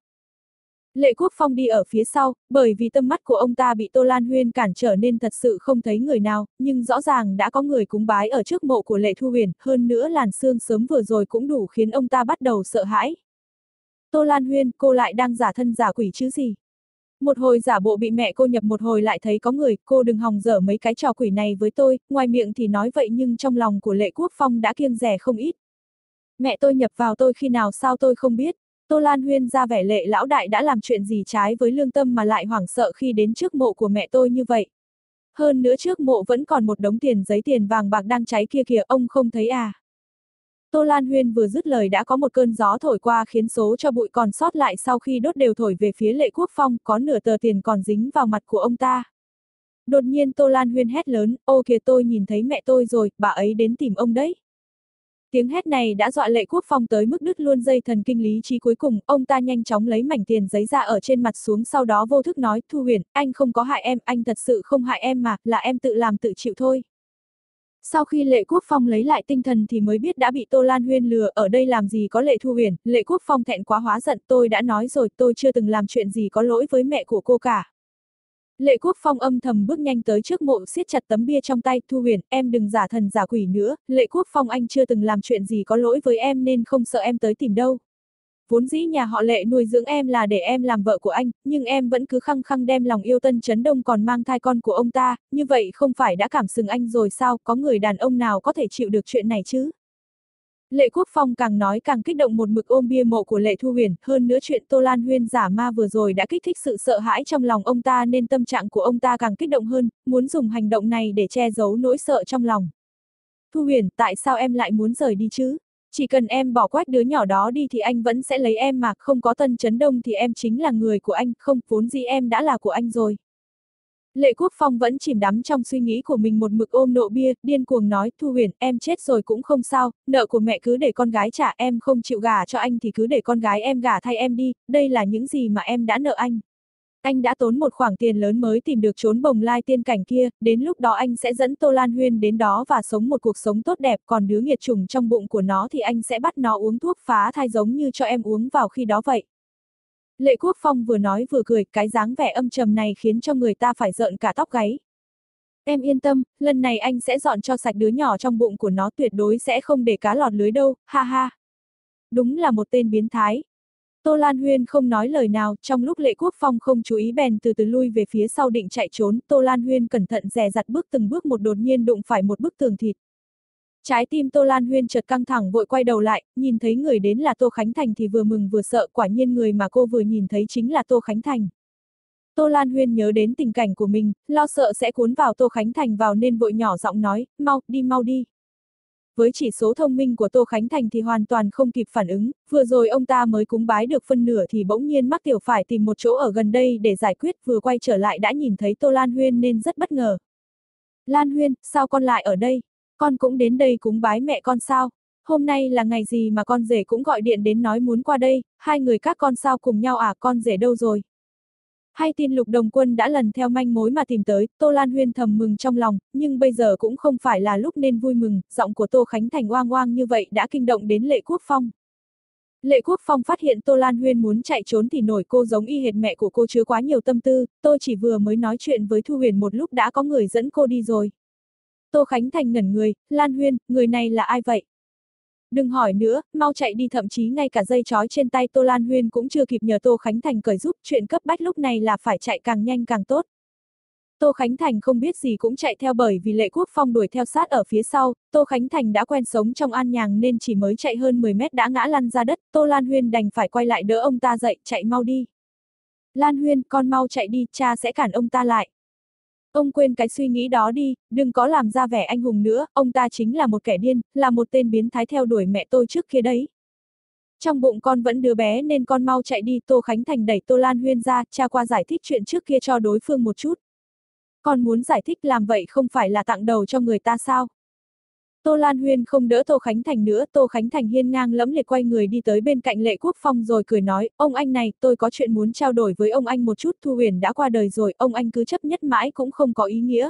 Lệ Quốc Phong đi ở phía sau, bởi vì tâm mắt của ông ta bị Tô Lan Huyên cản trở nên thật sự không thấy người nào, nhưng rõ ràng đã có người cúng bái ở trước mộ của Lệ Thu Huyền, hơn nữa làn sương sớm vừa rồi cũng đủ khiến ông ta bắt đầu sợ hãi. Tô Lan Huyên, cô lại đang giả thân giả quỷ chứ gì? Một hồi giả bộ bị mẹ cô nhập, một hồi lại thấy có người, cô đừng hòng dở mấy cái trò quỷ này với tôi, ngoài miệng thì nói vậy nhưng trong lòng của Lệ Quốc Phong đã kiêng dè không ít. Mẹ tôi nhập vào tôi khi nào sao tôi không biết. Tô Lan Huyên ra vẻ Lệ lão đại đã làm chuyện gì trái với lương tâm mà lại hoảng sợ khi đến trước mộ của mẹ tôi như vậy. Hơn nữa trước mộ vẫn còn một đống tiền giấy tiền vàng bạc đang cháy kia kìa, ông không thấy à? Tô Lan Huyên vừa dứt lời đã có một cơn gió thổi qua khiến số cho bụi còn sót lại sau khi đốt đều thổi về phía Lệ Quốc Phong, có nửa tờ tiền còn dính vào mặt của ông ta. Đột nhiên Tô Lan Huyên hét lớn, ô kìa tôi nhìn thấy mẹ tôi rồi, bà ấy đến tìm ông đấy. Tiếng hét này đã dọa Lệ Quốc Phong tới mức đứt luôn dây thần kinh lý trí cuối cùng, ông ta nhanh chóng lấy mảnh tiền giấy ra ở trên mặt xuống, sau đó vô thức nói, Thu Huyền, anh không có hại em, anh thật sự không hại em mà, là em tự làm tự chịu thôi. Sau khi Lệ Quốc Phong lấy lại tinh thần thì mới biết đã bị Tô Lan Huyên lừa, ở đây làm gì có Lệ Thu Huyền. Lệ Quốc Phong thẹn quá hóa giận, tôi đã nói rồi, tôi chưa từng làm chuyện gì có lỗi với mẹ của cô cả. Lệ Quốc Phong âm thầm bước nhanh tới trước mộ, siết chặt tấm bia trong tay, Thu Huyền, em đừng giả thần giả quỷ nữa, Lệ Quốc Phong anh chưa từng làm chuyện gì có lỗi với em nên không sợ em tới tìm đâu. Vốn dĩ nhà họ Lệ nuôi dưỡng em là để em làm vợ của anh, nhưng em vẫn cứ khăng khăng đem lòng yêu Tân Chấn Đông còn mang thai con của ông ta, như vậy không phải đã cảm sừng anh rồi sao, có người đàn ông nào có thể chịu được chuyện này chứ? Lệ Quốc Phong càng nói càng kích động, một mực ôm bia mộ của Lệ Thu Huyền, hơn nữa chuyện Tô Lan Huyên giả ma vừa rồi đã kích thích sự sợ hãi trong lòng ông ta nên tâm trạng của ông ta càng kích động hơn, muốn dùng hành động này để che giấu nỗi sợ trong lòng. Thu Huyền, tại sao em lại muốn rời đi chứ? Chỉ cần em bỏ quách đứa nhỏ đó đi thì anh vẫn sẽ lấy em mà, không có Tân Chấn Đông thì em chính là người của anh, không, vốn dĩ em đã là của anh rồi. Lệ Quốc Phong vẫn chìm đắm trong suy nghĩ của mình, một mực ôm nộ bia, điên cuồng nói, Thu Huyền, em chết rồi cũng không sao, nợ của mẹ cứ để con gái trả, em không chịu gả cho anh thì cứ để con gái em gả thay em đi, đây là những gì mà em đã nợ anh. Anh đã tốn một khoản tiền lớn mới tìm được chốn bồng lai tiên cảnh kia, đến lúc đó anh sẽ dẫn Tô Lan Huyên đến đó và sống một cuộc sống tốt đẹp, còn đứa nghiệt chủng trong bụng của nó thì anh sẽ bắt nó uống thuốc phá thai giống như cho em uống vào khi đó vậy. Lệ Quốc Phong vừa nói vừa cười, cái dáng vẻ âm trầm này khiến cho người ta phải rợn cả tóc gáy. Em yên tâm, lần này anh sẽ dọn cho sạch đứa nhỏ trong bụng của nó, tuyệt đối sẽ không để cá lọt lưới đâu, ha ha. Đúng là một tên biến thái. Tô Lan Huyên không nói lời nào, trong lúc Lệ Quốc Phong không chú ý bèn từ từ lui về phía sau định chạy trốn, Tô Lan Huyên cẩn thận dè dặt bước từng bước một, đột nhiên đụng phải một bức tường thịt. Trái tim Tô Lan Huyên chợt căng thẳng, vội quay đầu lại, nhìn thấy người đến là Tô Khánh Thành thì vừa mừng vừa sợ, quả nhiên người mà cô vừa nhìn thấy chính là Tô Khánh Thành. Tô Lan Huyên nhớ đến tình cảnh của mình, lo sợ sẽ cuốn vào Tô Khánh Thành vào nên vội nhỏ giọng nói, mau, đi mau đi. Với chỉ số thông minh của Tô Khánh Thành thì hoàn toàn không kịp phản ứng, vừa rồi ông ta mới cúng bái được phân nửa thì bỗng nhiên mắc tiểu phải tìm một chỗ ở gần đây để giải quyết, vừa quay trở lại đã nhìn thấy Tô Lan Huyên nên rất bất ngờ. Lan Huyên, sao con lại ở đây? Con cũng đến đây cúng bái mẹ con sao? Hôm nay là ngày gì mà con rể cũng gọi điện đến nói muốn qua đây, hai người các con sao cùng nhau à, con rể đâu rồi? Hay tin Lục Đồng Quân đã lần theo manh mối mà tìm tới, Tô Lan Huyên thầm mừng trong lòng, nhưng bây giờ cũng không phải là lúc nên vui mừng, giọng của Tô Khánh Thành oang oang như vậy đã kinh động đến Lệ Quốc Phong. Lệ Quốc Phong phát hiện Tô Lan Huyên muốn chạy trốn thì nổi cô giống y hệt mẹ của cô, chứa quá nhiều tâm tư, tôi chỉ vừa mới nói chuyện với Thu Huyền một lúc đã có người dẫn cô đi rồi. Tô Khánh Thành ngẩn người, Lan Huyên, người này là ai vậy? Đừng hỏi nữa, mau chạy đi, thậm chí ngay cả dây trói trên tay Tô Lan Huyên cũng chưa kịp nhờ Tô Khánh Thành cởi giúp, chuyện cấp bách lúc này là phải chạy càng nhanh càng tốt. Tô Khánh Thành không biết gì cũng chạy theo, bởi vì Lệ Quốc Phong đuổi theo sát ở phía sau, Tô Khánh Thành đã quen sống trong an nhàn nên chỉ mới chạy hơn mười mét đã ngã lăn ra đất, Tô Lan Huyên đành phải quay lại đỡ ông ta dậy, chạy mau đi. Lan Huyên, con mau chạy đi, cha sẽ cản ông ta lại. Ông quên cái suy nghĩ đó đi, đừng có làm ra vẻ anh hùng nữa, ông ta chính là một kẻ điên, là một tên biến thái theo đuổi mẹ tôi trước kia đấy. Trong bụng con vẫn đứa bé nên con mau chạy đi, Tô Khánh Thành đẩy Tô Lan Huyên ra, cha qua giải thích chuyện trước kia cho đối phương một chút. Con muốn giải thích làm vậy không phải là tặng đầu cho người ta sao? Tô Lan Huyên không đỡ Tô Khánh Thành nữa, Tô Khánh Thành hiên ngang lẫm liệt quay người đi tới bên cạnh Lệ Quốc Phong rồi cười nói, ông anh này, tôi có chuyện muốn trao đổi với ông anh một chút, Thu Huyền đã qua đời rồi, ông anh cứ chấp nhất mãi cũng không có ý nghĩa.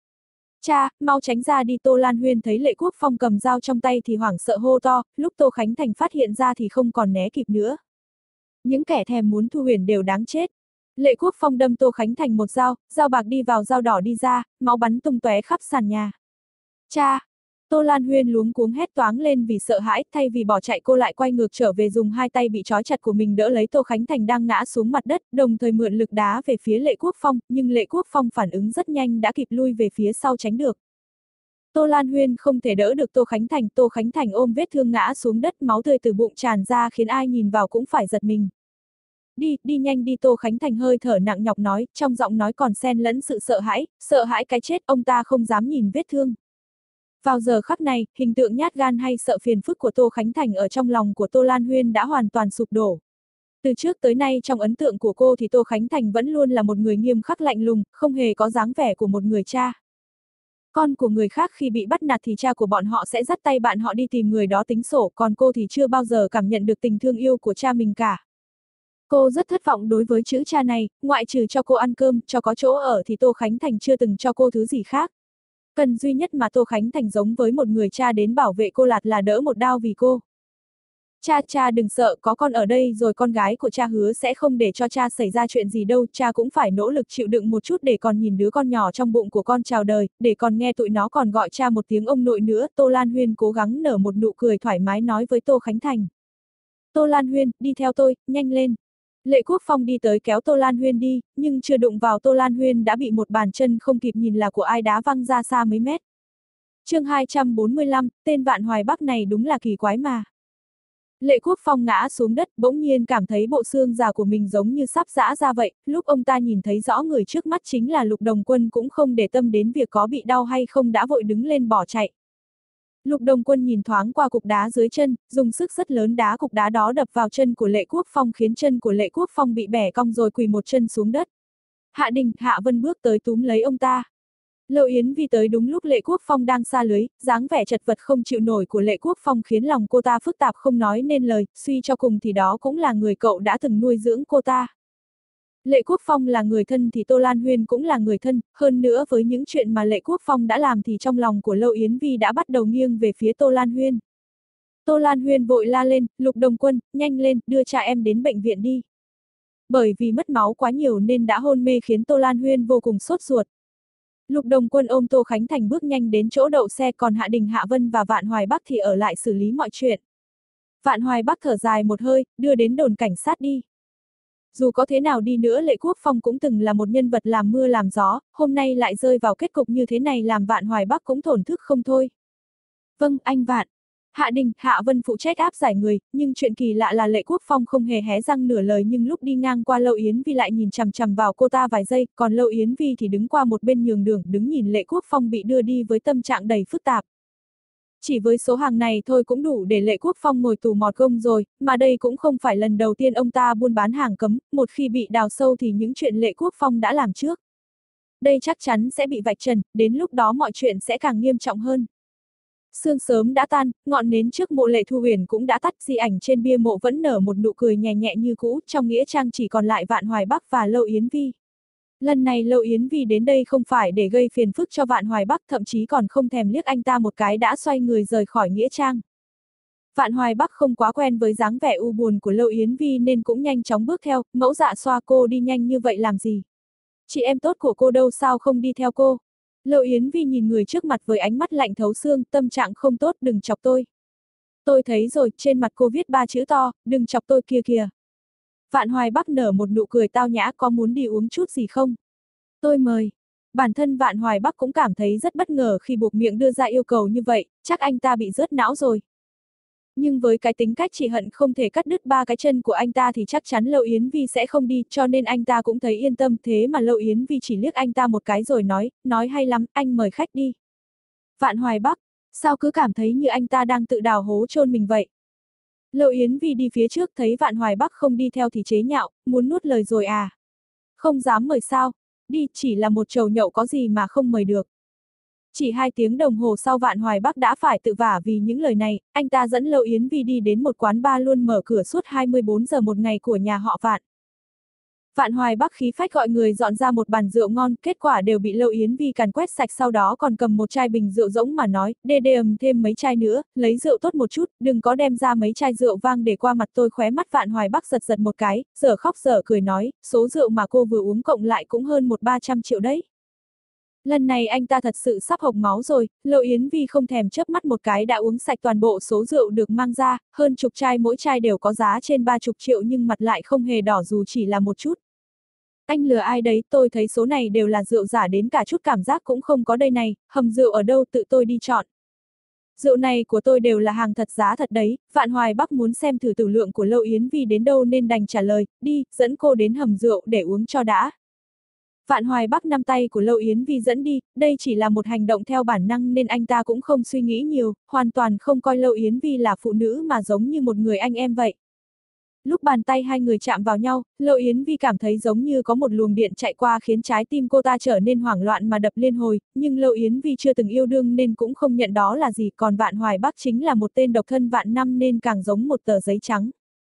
Cha, mau tránh ra đi, Tô Lan Huyên thấy Lệ Quốc Phong cầm dao trong tay thì hoảng sợ hô to, lúc Tô Khánh Thành phát hiện ra thì không còn né kịp nữa. Những kẻ thèm muốn Thu Huyền đều đáng chết. Lệ Quốc Phong đâm Tô Khánh Thành một dao, dao bạc đi vào dao đỏ đi ra, máu bắn tung tóe khắp sàn nhà. Cha! Tô Lan Huyên luống cuống hét toáng lên vì sợ hãi, thay vì bỏ chạy cô lại quay ngược trở về dùng hai tay bị trói chặt của mình đỡ lấy Tô Khánh Thành đang ngã xuống mặt đất, đồng thời mượn lực đá về phía Lệ Quốc Phong, nhưng Lệ Quốc Phong phản ứng rất nhanh đã kịp lui về phía sau tránh được. Tô Lan Huyên không thể đỡ được Tô Khánh Thành, Tô Khánh Thành ôm vết thương ngã xuống đất, máu tươi từ bụng tràn ra khiến ai nhìn vào cũng phải giật mình. Đi, đi nhanh đi, Tô Khánh Thành hơi thở nặng nhọc nói, trong giọng nói còn xen lẫn sự sợ hãi, sợ hãi cái chết, ông ta không dám nhìn vết thương. Vào giờ khắc này, hình tượng nhát gan hay sợ phiền phức của Tô Khánh Thành ở trong lòng của Tô Lan Huyên đã hoàn toàn sụp đổ. Từ trước tới nay trong ấn tượng của cô thì Tô Khánh Thành vẫn luôn là một người nghiêm khắc lạnh lùng, không hề có dáng vẻ của một người cha. Con của người khác khi bị bắt nạt thì cha của bọn họ sẽ dắt tay bạn họ đi tìm người đó tính sổ, còn cô thì chưa bao giờ cảm nhận được tình thương yêu của cha mình cả. Cô rất thất vọng đối với chữ cha này, ngoại trừ cho cô ăn cơm, cho có chỗ ở thì Tô Khánh Thành chưa từng cho cô thứ gì khác. Cần duy nhất mà Tô Khánh Thành giống với một người cha đến bảo vệ cô lạt là đỡ một đao vì cô. Cha, cha đừng sợ, có con ở đây rồi, con gái của cha hứa sẽ không để cho cha xảy ra chuyện gì đâu, cha cũng phải nỗ lực chịu đựng một chút để còn nhìn đứa con nhỏ trong bụng của con chào đời, để còn nghe tụi nó còn gọi cha một tiếng ông nội nữa. Tô Lan Huyên cố gắng nở một nụ cười thoải mái nói với Tô Khánh Thành. Tô Lan Huyên, đi theo tôi, nhanh lên. Lệ Quốc Phong đi tới kéo Tô Lan Huyên đi, nhưng chưa đụng vào Tô Lan Huyên đã bị một bàn chân không kịp nhìn là của ai đá văng ra xa mấy mét. Chương hai trăm bốn mươi lăm, tên Vạn Hoài Bắc này đúng là kỳ quái mà. Lệ Quốc Phong ngã xuống đất, bỗng nhiên cảm thấy bộ xương già của mình giống như sắp giã ra vậy, lúc ông ta nhìn thấy rõ người trước mắt chính là Lục Đồng Quân cũng không để tâm đến việc có bị đau hay không đã vội đứng lên bỏ chạy. Lục Đồng Quân nhìn thoáng qua cục đá dưới chân, dùng sức rất lớn đá cục đá đó đập vào chân của Lệ Quốc Phong khiến chân của Lệ Quốc Phong bị bẻ cong rồi quỳ một chân xuống đất. Hạ Đình, Hạ Vân bước tới túm lấy ông ta. Lâu Yến Vi tới đúng lúc Lệ Quốc Phong đang sa lưới, dáng vẻ chật vật không chịu nổi của Lệ Quốc Phong khiến lòng cô ta phức tạp không nói nên lời, suy cho cùng thì đó cũng là người cậu đã từng nuôi dưỡng cô ta. Lệ Quốc Phong là người thân thì Tô Lan Huyên cũng là người thân, hơn nữa với những chuyện mà Lệ Quốc Phong đã làm thì trong lòng của Lâu Yến Vi đã bắt đầu nghiêng về phía Tô Lan Huyên. Tô Lan Huyên vội la lên, Lục Đồng Quân, nhanh lên, đưa cha em đến bệnh viện đi. Bởi vì mất máu quá nhiều nên đã hôn mê khiến Tô Lan Huyên vô cùng sốt ruột. Lục Đồng Quân ôm Tô Khánh Thành bước nhanh đến chỗ đậu xe, còn Hạ Đình, Hạ Vân và Vạn Hoài Bắc thì ở lại xử lý mọi chuyện. Vạn Hoài Bắc thở dài một hơi, đưa đến đồn cảnh sát đi. Dù có thế nào đi nữa Lệ Quốc Phong cũng từng là một nhân vật làm mưa làm gió, hôm nay lại rơi vào kết cục như thế này làm Vạn Hoài Bắc cũng thổn thức không thôi. Vâng, anh Vạn. Hạ Đình, Hạ Vân phụ trách áp giải người, nhưng chuyện kỳ lạ là Lệ Quốc Phong không hề hé răng nửa lời, nhưng lúc đi ngang qua Lâu Yến Vi lại nhìn chằm chằm vào cô ta vài giây, còn Lâu Yến Vi thì đứng qua một bên nhường đường, đứng nhìn Lệ Quốc Phong bị đưa đi với tâm trạng đầy phức tạp. Chỉ với số hàng này thôi cũng đủ để Lệ Quốc Phong ngồi tù mọt gông rồi, mà đây cũng không phải lần đầu tiên ông ta buôn bán hàng cấm, một khi bị đào sâu thì những chuyện Lệ Quốc Phong đã làm trước. Đây chắc chắn sẽ bị vạch trần, đến lúc đó mọi chuyện sẽ càng nghiêm trọng hơn. Sương sớm đã tan, ngọn nến trước mộ Lệ Thu Huyền cũng đã tắt, di ảnh trên bia mộ vẫn nở một nụ cười nhẹ nhẹ như cũ, trong nghĩa trang chỉ còn lại Vạn Hoài Bắc và Lâu Yến Vi. Lần này Lâu Yến Vi đến đây không phải để gây phiền phức cho Vạn Hoài Bắc, thậm chí còn không thèm liếc anh ta một cái đã xoay người rời khỏi nghĩa trang. Vạn Hoài Bắc không quá quen với dáng vẻ u buồn của Lâu Yến Vi nên cũng nhanh chóng bước theo, Mẫu Dạ Xoa, cô đi nhanh như vậy làm gì? Chị em tốt của cô đâu, sao không đi theo cô? Lâu Yến Vi nhìn người trước mặt với ánh mắt lạnh thấu xương, tâm trạng không tốt, đừng chọc tôi. Tôi thấy rồi, trên mặt cô viết ba chữ to, đừng chọc tôi kia kìa. Vạn Hoài Bắc nở một nụ cười tao nhã, có muốn đi uống chút gì không? Tôi mời. Bản thân Vạn Hoài Bắc cũng cảm thấy rất bất ngờ khi buộc miệng đưa ra yêu cầu như vậy, chắc anh ta bị rớt não rồi. Nhưng với cái tính cách chỉ hận không thể cắt đứt ba cái chân của anh ta thì chắc chắn Lâu Yến Vi sẽ không đi, cho nên anh ta cũng thấy yên tâm, thế mà Lâu Yến Vi chỉ liếc anh ta một cái rồi nói, nói hay lắm, anh mời khách đi. Vạn Hoài Bắc, sao cứ cảm thấy như anh ta đang tự đào hố chôn mình vậy? Lâu Yến Vi đi phía trước thấy Vạn Hoài Bắc không đi theo thì chế nhạo, muốn nuốt lời rồi à? Không dám mời sao? Đi, chỉ là một chầu nhậu có gì mà không mời được. Chỉ hai tiếng đồng hồ sau Vạn Hoài Bắc đã phải tự vả vì những lời này, anh ta dẫn Lâu Yến Vi đi đến một quán bar luôn mở cửa suốt hai mươi bốn giờ một ngày của nhà họ Vạn. Vạn Hoài Bắc khí phách gọi người dọn ra một bàn rượu ngon, kết quả đều bị Lâu Yến Vi càn quét sạch, sau đó còn cầm một chai bình rượu rỗng mà nói, đê đê ầm thêm mấy chai nữa, lấy rượu tốt một chút, đừng có đem ra mấy chai rượu vang để qua mặt tôi. Khóe mắt Vạn Hoài Bắc giật giật một cái, dở khóc dở cười nói, số rượu mà cô vừa uống cộng lại cũng hơn một ba trăm triệu đấy. Lần này anh ta thật sự sắp hộc máu rồi, Lộ Yến Vi không thèm chớp mắt một cái đã uống sạch toàn bộ số rượu được mang ra, hơn chục chai mỗi chai đều có giá trên ba chục triệu nhưng mặt lại không hề đỏ dù chỉ là một chút. Anh lừa ai đấy, tôi thấy số này đều là rượu giả đến cả chút cảm giác cũng không có đây này, hầm rượu ở đâu tự tôi đi chọn. Rượu này của tôi đều là hàng thật giá thật đấy, Vạn Hoài Bắc muốn xem thử tử lượng của Lộ Yến Vi đến đâu nên đành trả lời, đi, dẫn cô đến hầm rượu để uống cho đã. Vạn Hoài Bắc nắm tay của Lộ Yến Vi dẫn đi, đây chỉ là một hành động theo bản năng nên anh ta cũng không suy nghĩ nhiều, hoàn toàn không coi Lộ Yến Vi là phụ nữ mà giống như một người anh em vậy. Lúc bàn tay hai người chạm vào nhau, Lộ Yến Vi cảm thấy giống như có một luồng điện chạy qua khiến trái tim cô ta trở nên hoảng loạn mà đập liên hồi, nhưng Lộ Yến Vi chưa từng yêu đương nên cũng không nhận đó là gì, còn Vạn Hoài Bắc chính là một tên độc thân vạn năm nên càng giống một tờ giấy trắng.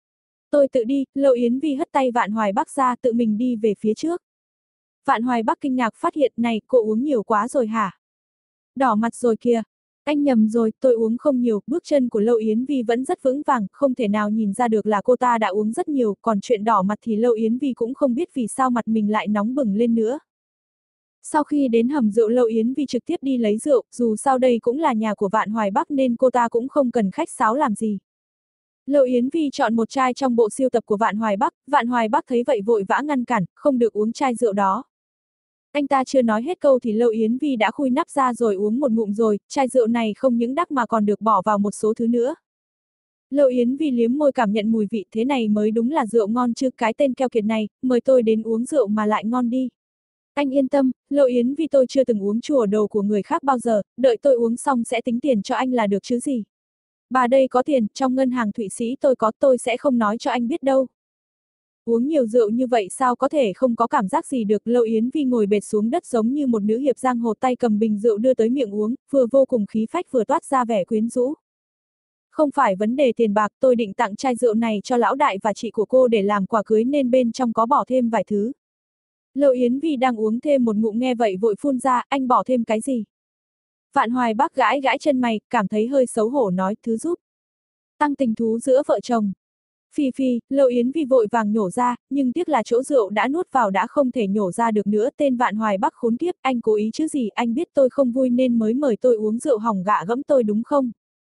Tôi tự đi, Lộ Yến Vi hất tay Vạn Hoài Bắc ra tự mình đi về phía trước. Vạn Hoài Bắc kinh ngạc phát hiện, này, cô uống nhiều quá rồi hả? Đỏ mặt rồi kìa. Anh nhầm rồi, tôi uống không nhiều, bước chân của Lộ Yến Vi vẫn rất vững vàng, không thể nào nhìn ra được là cô ta đã uống rất nhiều, còn chuyện đỏ mặt thì Lộ Yến Vi cũng không biết vì sao mặt mình lại nóng bừng lên nữa. Sau khi đến hầm rượu Lộ Yến Vi trực tiếp đi lấy rượu, dù sao đây cũng là nhà của Vạn Hoài Bắc nên cô ta cũng không cần khách sáo làm gì. Lộ Yến Vi chọn một chai trong bộ sưu tập của Vạn Hoài Bắc, Vạn Hoài Bắc thấy vậy vội vã ngăn cản, không được uống chai rượu đó. Anh ta chưa nói hết câu thì Lộ Yến Vi đã khui nắp ra rồi uống một ngụm rồi, chai rượu này không những đắt mà còn được bỏ vào một số thứ nữa. Lộ Yến Vi liếm môi cảm nhận mùi vị, thế này mới đúng là rượu ngon chứ, cái tên keo kiệt này, mời tôi đến uống rượu mà lại ngon đi. Anh yên tâm, Lộ Yến Vi, tôi chưa từng uống chùa đồ của người khác bao giờ, đợi tôi uống xong sẽ tính tiền cho anh là được chứ gì. Bà đây có tiền, trong ngân hàng Thụy Sĩ tôi có, tôi sẽ không nói cho anh biết đâu. Uống nhiều rượu như vậy sao có thể không có cảm giác gì được, Lộ Yến Vi ngồi bệt xuống đất giống như một nữ hiệp giang hồ, tay cầm bình rượu đưa tới miệng uống, vừa vô cùng khí phách vừa toát ra vẻ quyến rũ. Không phải vấn đề tiền bạc, tôi định tặng chai rượu này cho lão đại và chị của cô để làm quà cưới nên bên trong có bỏ thêm vài thứ. Lộ Yến Vi đang uống thêm một ngụm nghe vậy vội phun ra, anh bỏ thêm cái gì? Vạn Hoài Bắc gãi gãi chân mày, cảm thấy hơi xấu hổ nói, thứ giúp tăng tình thú giữa vợ chồng. Phi phi, Lộ Yến Vi vội vàng nhổ ra, nhưng tiếc là chỗ rượu đã nuốt vào đã không thể nhổ ra được nữa, tên Vạn Hoài Bắc khốn kiếp, anh cố ý chứ gì, anh biết tôi không vui nên mới mời tôi uống rượu hỏng gạ gẫm tôi đúng không?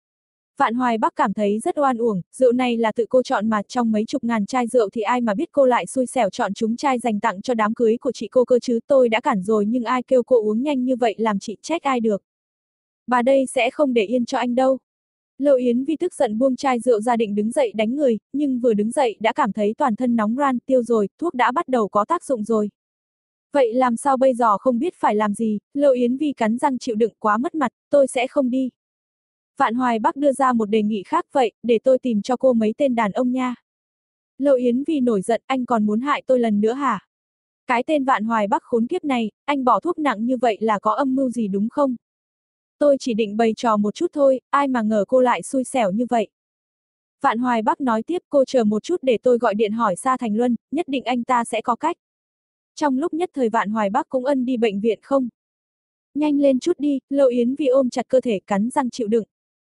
Vạn Hoài Bắc cảm thấy rất oan uổng, rượu này là tự cô chọn mà, trong mấy chục ngàn chai rượu thì ai mà biết cô lại xui xẻo chọn chúng chai dành tặng cho đám cưới của chị cô cơ chứ, tôi đã cản rồi nhưng ai kêu cô uống nhanh như vậy làm chị trách ai được. Bà đây sẽ không để yên cho anh đâu. Lộ Yến Vi tức giận buông chai rượu ra định đứng dậy đánh người, nhưng vừa đứng dậy đã cảm thấy toàn thân nóng ran, tiêu rồi, thuốc đã bắt đầu có tác dụng rồi. Vậy làm sao bây giờ, không biết phải làm gì, Lộ Yến Vi cắn răng chịu đựng, quá mất mặt, tôi sẽ không đi. Vạn Hoài Bắc đưa ra một đề nghị khác, vậy, để tôi tìm cho cô mấy tên đàn ông nha. Lộ Yến Vi nổi giận, anh còn muốn hại tôi lần nữa hả? Cái tên Vạn Hoài Bắc khốn kiếp này, anh bỏ thuốc nặng như vậy là có âm mưu gì đúng không? Tôi chỉ định bày trò một chút thôi, ai mà ngờ cô lại xui xẻo như vậy. Vạn Hoài Bắc nói tiếp, cô chờ một chút để tôi gọi điện hỏi Sa Thành Luân, nhất định anh ta sẽ có cách. Trong lúc nhất thời Vạn Hoài Bắc cũng ân đi bệnh viện không? Nhanh lên chút đi, Lộ Yến Vi ôm chặt cơ thể cắn răng chịu đựng.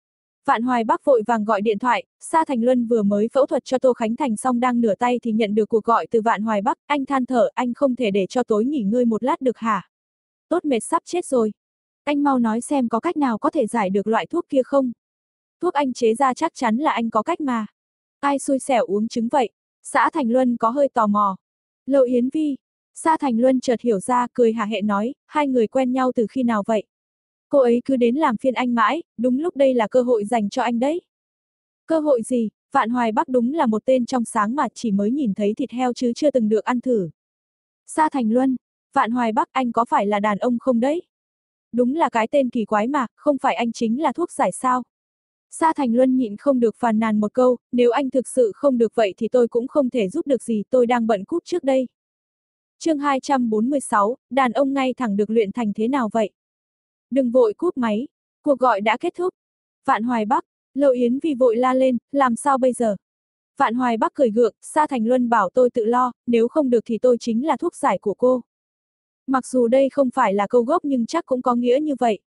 Vạn Hoài Bắc vội vàng gọi điện thoại, Sa Thành Luân vừa mới phẫu thuật cho Tô Khánh Thành xong đang nửa tay thì nhận được cuộc gọi từ Vạn Hoài Bắc, anh than thở, anh không thể để cho tối nghỉ ngơi một lát được hả? Tốt mệt sắp chết rồi. Anh mau nói xem có cách nào có thể giải được loại thuốc kia không? Thuốc anh chế ra chắc chắn là anh có cách mà. Ai xui xẻo uống trứng vậy? Xã Thành Luân có hơi tò mò. Lộ Yến Vi. Sa Thành Luân chợt hiểu ra, cười hả hệ nói, hai người quen nhau từ khi nào vậy? Cô ấy cứ đến làm phiền anh mãi, đúng lúc đây là cơ hội dành cho anh đấy. Cơ hội gì? Vạn Hoài Bắc đúng là một tên trong sáng mà chỉ mới nhìn thấy thịt heo chứ chưa từng được ăn thử. Sa Thành Luân. Vạn Hoài Bắc, anh có phải là đàn ông không đấy? Đúng là cái tên kỳ quái mà, không phải anh chính là thuốc giải sao? Sa Thành Luân nhịn không được phàn nàn một câu, nếu anh thực sự không được vậy thì tôi cũng không thể giúp được gì, tôi đang bận cúp trước đây. Chương hai trăm bốn mươi sáu, đàn ông ngay thẳng được luyện thành thế nào vậy? Đừng vội cúp máy, cuộc gọi đã kết thúc. Vạn Hoài Bắc, Lộ Yến Vi vội la lên, làm sao bây giờ? Vạn Hoài Bắc cười gượng, Sa Thành Luân bảo tôi tự lo, nếu không được thì tôi chính là thuốc giải của cô. Mặc dù đây không phải là câu gốc nhưng chắc cũng có nghĩa như vậy.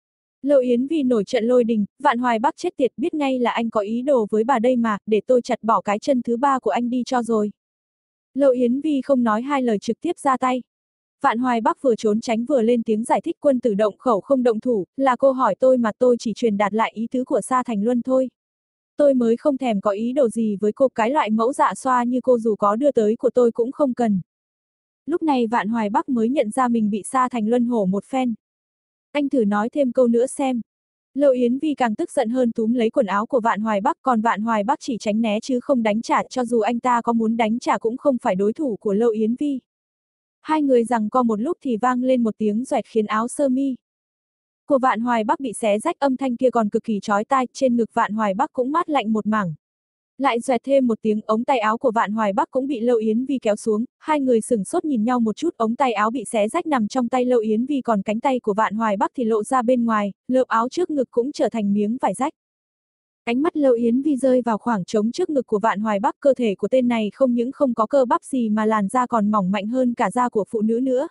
Lộ Yến Vi nổi trận lôi đình, Vạn Hoài Bắc chết tiệt, biết ngay là anh có ý đồ với bà đây mà, để tôi chặt bỏ cái chân thứ ba của anh đi cho rồi. Lộ Yến Vi không nói hai lời trực tiếp ra tay. Vạn Hoài Bắc vừa trốn tránh vừa lên tiếng giải thích, quân tử động khẩu không động thủ, là cô hỏi tôi mà tôi chỉ truyền đạt lại ý tứ của Sa Thành Luân thôi. Tôi mới không thèm có ý đồ gì với cô, cái loại mẫu dạ xoa như cô dù có đưa tới của tôi cũng không cần. Lúc này Vạn Hoài Bắc mới nhận ra mình bị Sa Thành Luân hổ một phen. Anh thử nói thêm câu nữa xem. Lâu Yến Vi càng tức giận hơn túm lấy quần áo của Vạn Hoài Bắc, còn Vạn Hoài Bắc chỉ tránh né chứ không đánh trả, cho dù anh ta có muốn đánh trả cũng không phải đối thủ của Lâu Yến Vi. Hai người giằng co một lúc thì vang lên một tiếng xoẹt khiến áo sơ mi của Vạn Hoài Bắc bị xé rách, âm thanh kia còn cực kỳ chói tai, trên ngực Vạn Hoài Bắc cũng mát lạnh một mảng. Lại xoẹt thêm một tiếng, ống tay áo của Vạn Hoài Bắc cũng bị Lâu Yến Vi kéo xuống, hai người sửng sốt nhìn nhau một chút, ống tay áo bị xé rách nằm trong tay Lâu Yến Vi, còn cánh tay của Vạn Hoài Bắc thì lộ ra bên ngoài, lớp áo trước ngực cũng trở thành miếng vải rách. Ánh mắt Lâu Yến Vi rơi vào khoảng trống trước ngực của Vạn Hoài Bắc, cơ thể của tên này không những không có cơ bắp gì mà làn da còn mỏng mạnh hơn cả da của phụ nữ nữa.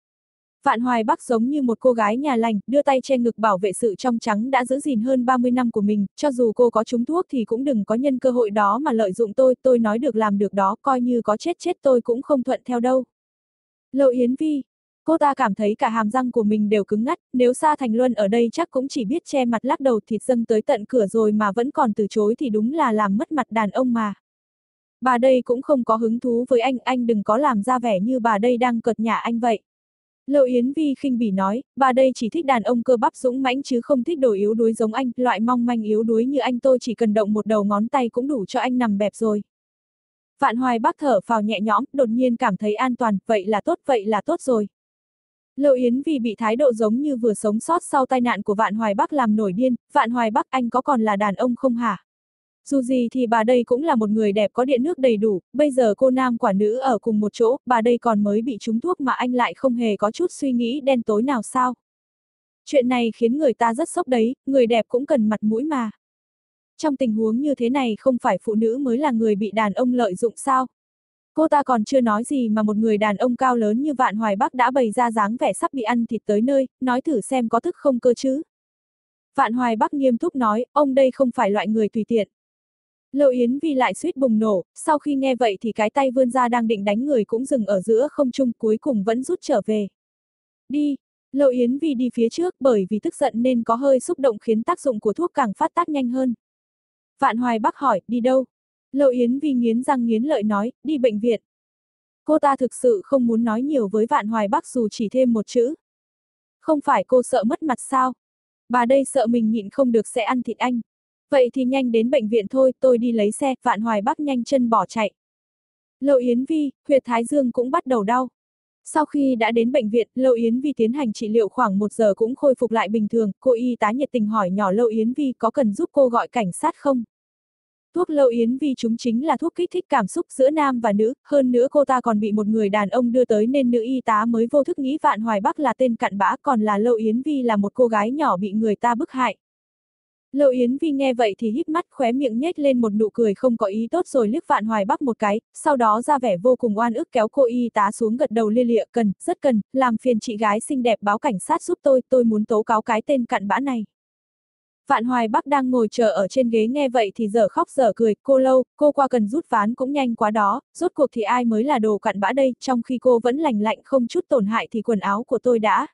Vạn Hoài Bắc giống như một cô gái nhà lành, đưa tay che ngực bảo vệ sự trong trắng đã giữ gìn hơn ba mươi năm của mình, cho dù cô có trúng thuốc thì cũng đừng có nhân cơ hội đó mà lợi dụng tôi, tôi nói được làm được đó, coi như có chết chết tôi cũng không thuận theo đâu. Lâu Yến Vi, cô ta cảm thấy cả hàm răng của mình đều cứng ngắt, nếu Sa Thành Luân ở đây chắc cũng chỉ biết che mặt lắc đầu, thịt dâng tới tận cửa rồi mà vẫn còn từ chối thì đúng là làm mất mặt đàn ông mà. Bà đây cũng không có hứng thú với anh, anh đừng có làm ra vẻ như bà đây đang cợt nhả anh vậy. Lâu Yến Vi khinh bỉ nói, bà đây chỉ thích đàn ông cơ bắp dũng mãnh chứ không thích đồ yếu đuối giống anh, loại mong manh yếu đuối như anh tôi chỉ cần động một đầu ngón tay cũng đủ cho anh nằm bẹp rồi. Vạn Hoài Bắc thở phào nhẹ nhõm, đột nhiên cảm thấy an toàn, vậy là tốt, vậy là tốt rồi. Lâu Yến Vi bị thái độ giống như vừa sống sót sau tai nạn của Vạn Hoài Bắc làm nổi điên. Vạn Hoài Bắc, anh có còn là đàn ông không hả? Dù gì thì bà đây cũng là một người đẹp có điện nước đầy đủ, bây giờ cô nam quả nữ ở cùng một chỗ, bà đây còn mới bị trúng thuốc mà anh lại không hề có chút suy nghĩ đen tối nào sao? Chuyện này khiến người ta rất sốc đấy, người đẹp cũng cần mặt mũi mà. Trong tình huống như thế này không phải phụ nữ mới là người bị đàn ông lợi dụng sao? Cô ta còn chưa nói gì mà một người đàn ông cao lớn như Vạn Hoài Bắc đã bày ra dáng vẻ sắp bị ăn thịt tới nơi, nói thử xem có tức không cơ chứ? Vạn Hoài Bắc nghiêm túc nói, ông đây không phải loại người tùy tiện. Lâu Yến Vi lại suýt bùng nổ, sau khi nghe vậy thì cái tay vươn ra đang định đánh người cũng dừng ở giữa không trung, cuối cùng vẫn rút trở về. Đi! Lâu Yến Vi đi phía trước, bởi vì tức giận nên có hơi xúc động khiến tác dụng của thuốc càng phát tác nhanh hơn. Vạn Hoài Bắc hỏi, đi đâu? Lâu Yến Vi nghiến răng nghiến lợi nói, đi bệnh viện. Cô ta thực sự không muốn nói nhiều với Vạn Hoài Bắc dù chỉ thêm một chữ. Không phải cô sợ mất mặt sao? Bà đây sợ mình nhịn không được sẽ ăn thịt anh. Vậy thì nhanh đến bệnh viện thôi, tôi đi lấy xe. Vạn Hoài Bắc nhanh chân bỏ chạy. Lâu Yến Vi, huyệt thái dương cũng bắt đầu đau. Sau khi đã đến bệnh viện, Lâu Yến Vi tiến hành trị liệu khoảng một giờ cũng khôi phục lại bình thường. Cô y tá nhiệt tình hỏi nhỏ Lâu Yến Vi có cần giúp cô gọi cảnh sát không? Thuốc Lâu Yến Vi chúng chính là thuốc kích thích cảm xúc giữa nam và nữ, hơn nữa cô ta còn bị một người đàn ông đưa tới nên nữ y tá mới vô thức nghĩ Vạn Hoài Bắc là tên cặn bã, còn là Lâu Yến Vi là một cô gái nhỏ bị người ta bức hại. Lâu Yến Vi nghe vậy thì híp mắt, khóe miệng nhếch lên một nụ cười không có ý tốt rồi liếc Vạn Hoài Bắc một cái, sau đó ra vẻ vô cùng oan ức kéo cô y tá xuống gật đầu lia lịa, cần, rất cần, làm phiền chị gái xinh đẹp báo cảnh sát giúp tôi, tôi muốn tố cáo cái tên cặn bã này. Vạn Hoài Bắc đang ngồi chờ ở trên ghế nghe vậy thì dở khóc dở cười, cô Lâu, cô qua cần rút ván cũng nhanh quá đó, rốt cuộc thì ai mới là đồ cặn bã đây, trong khi cô vẫn lành lạnh không chút tổn hại thì quần áo của tôi đã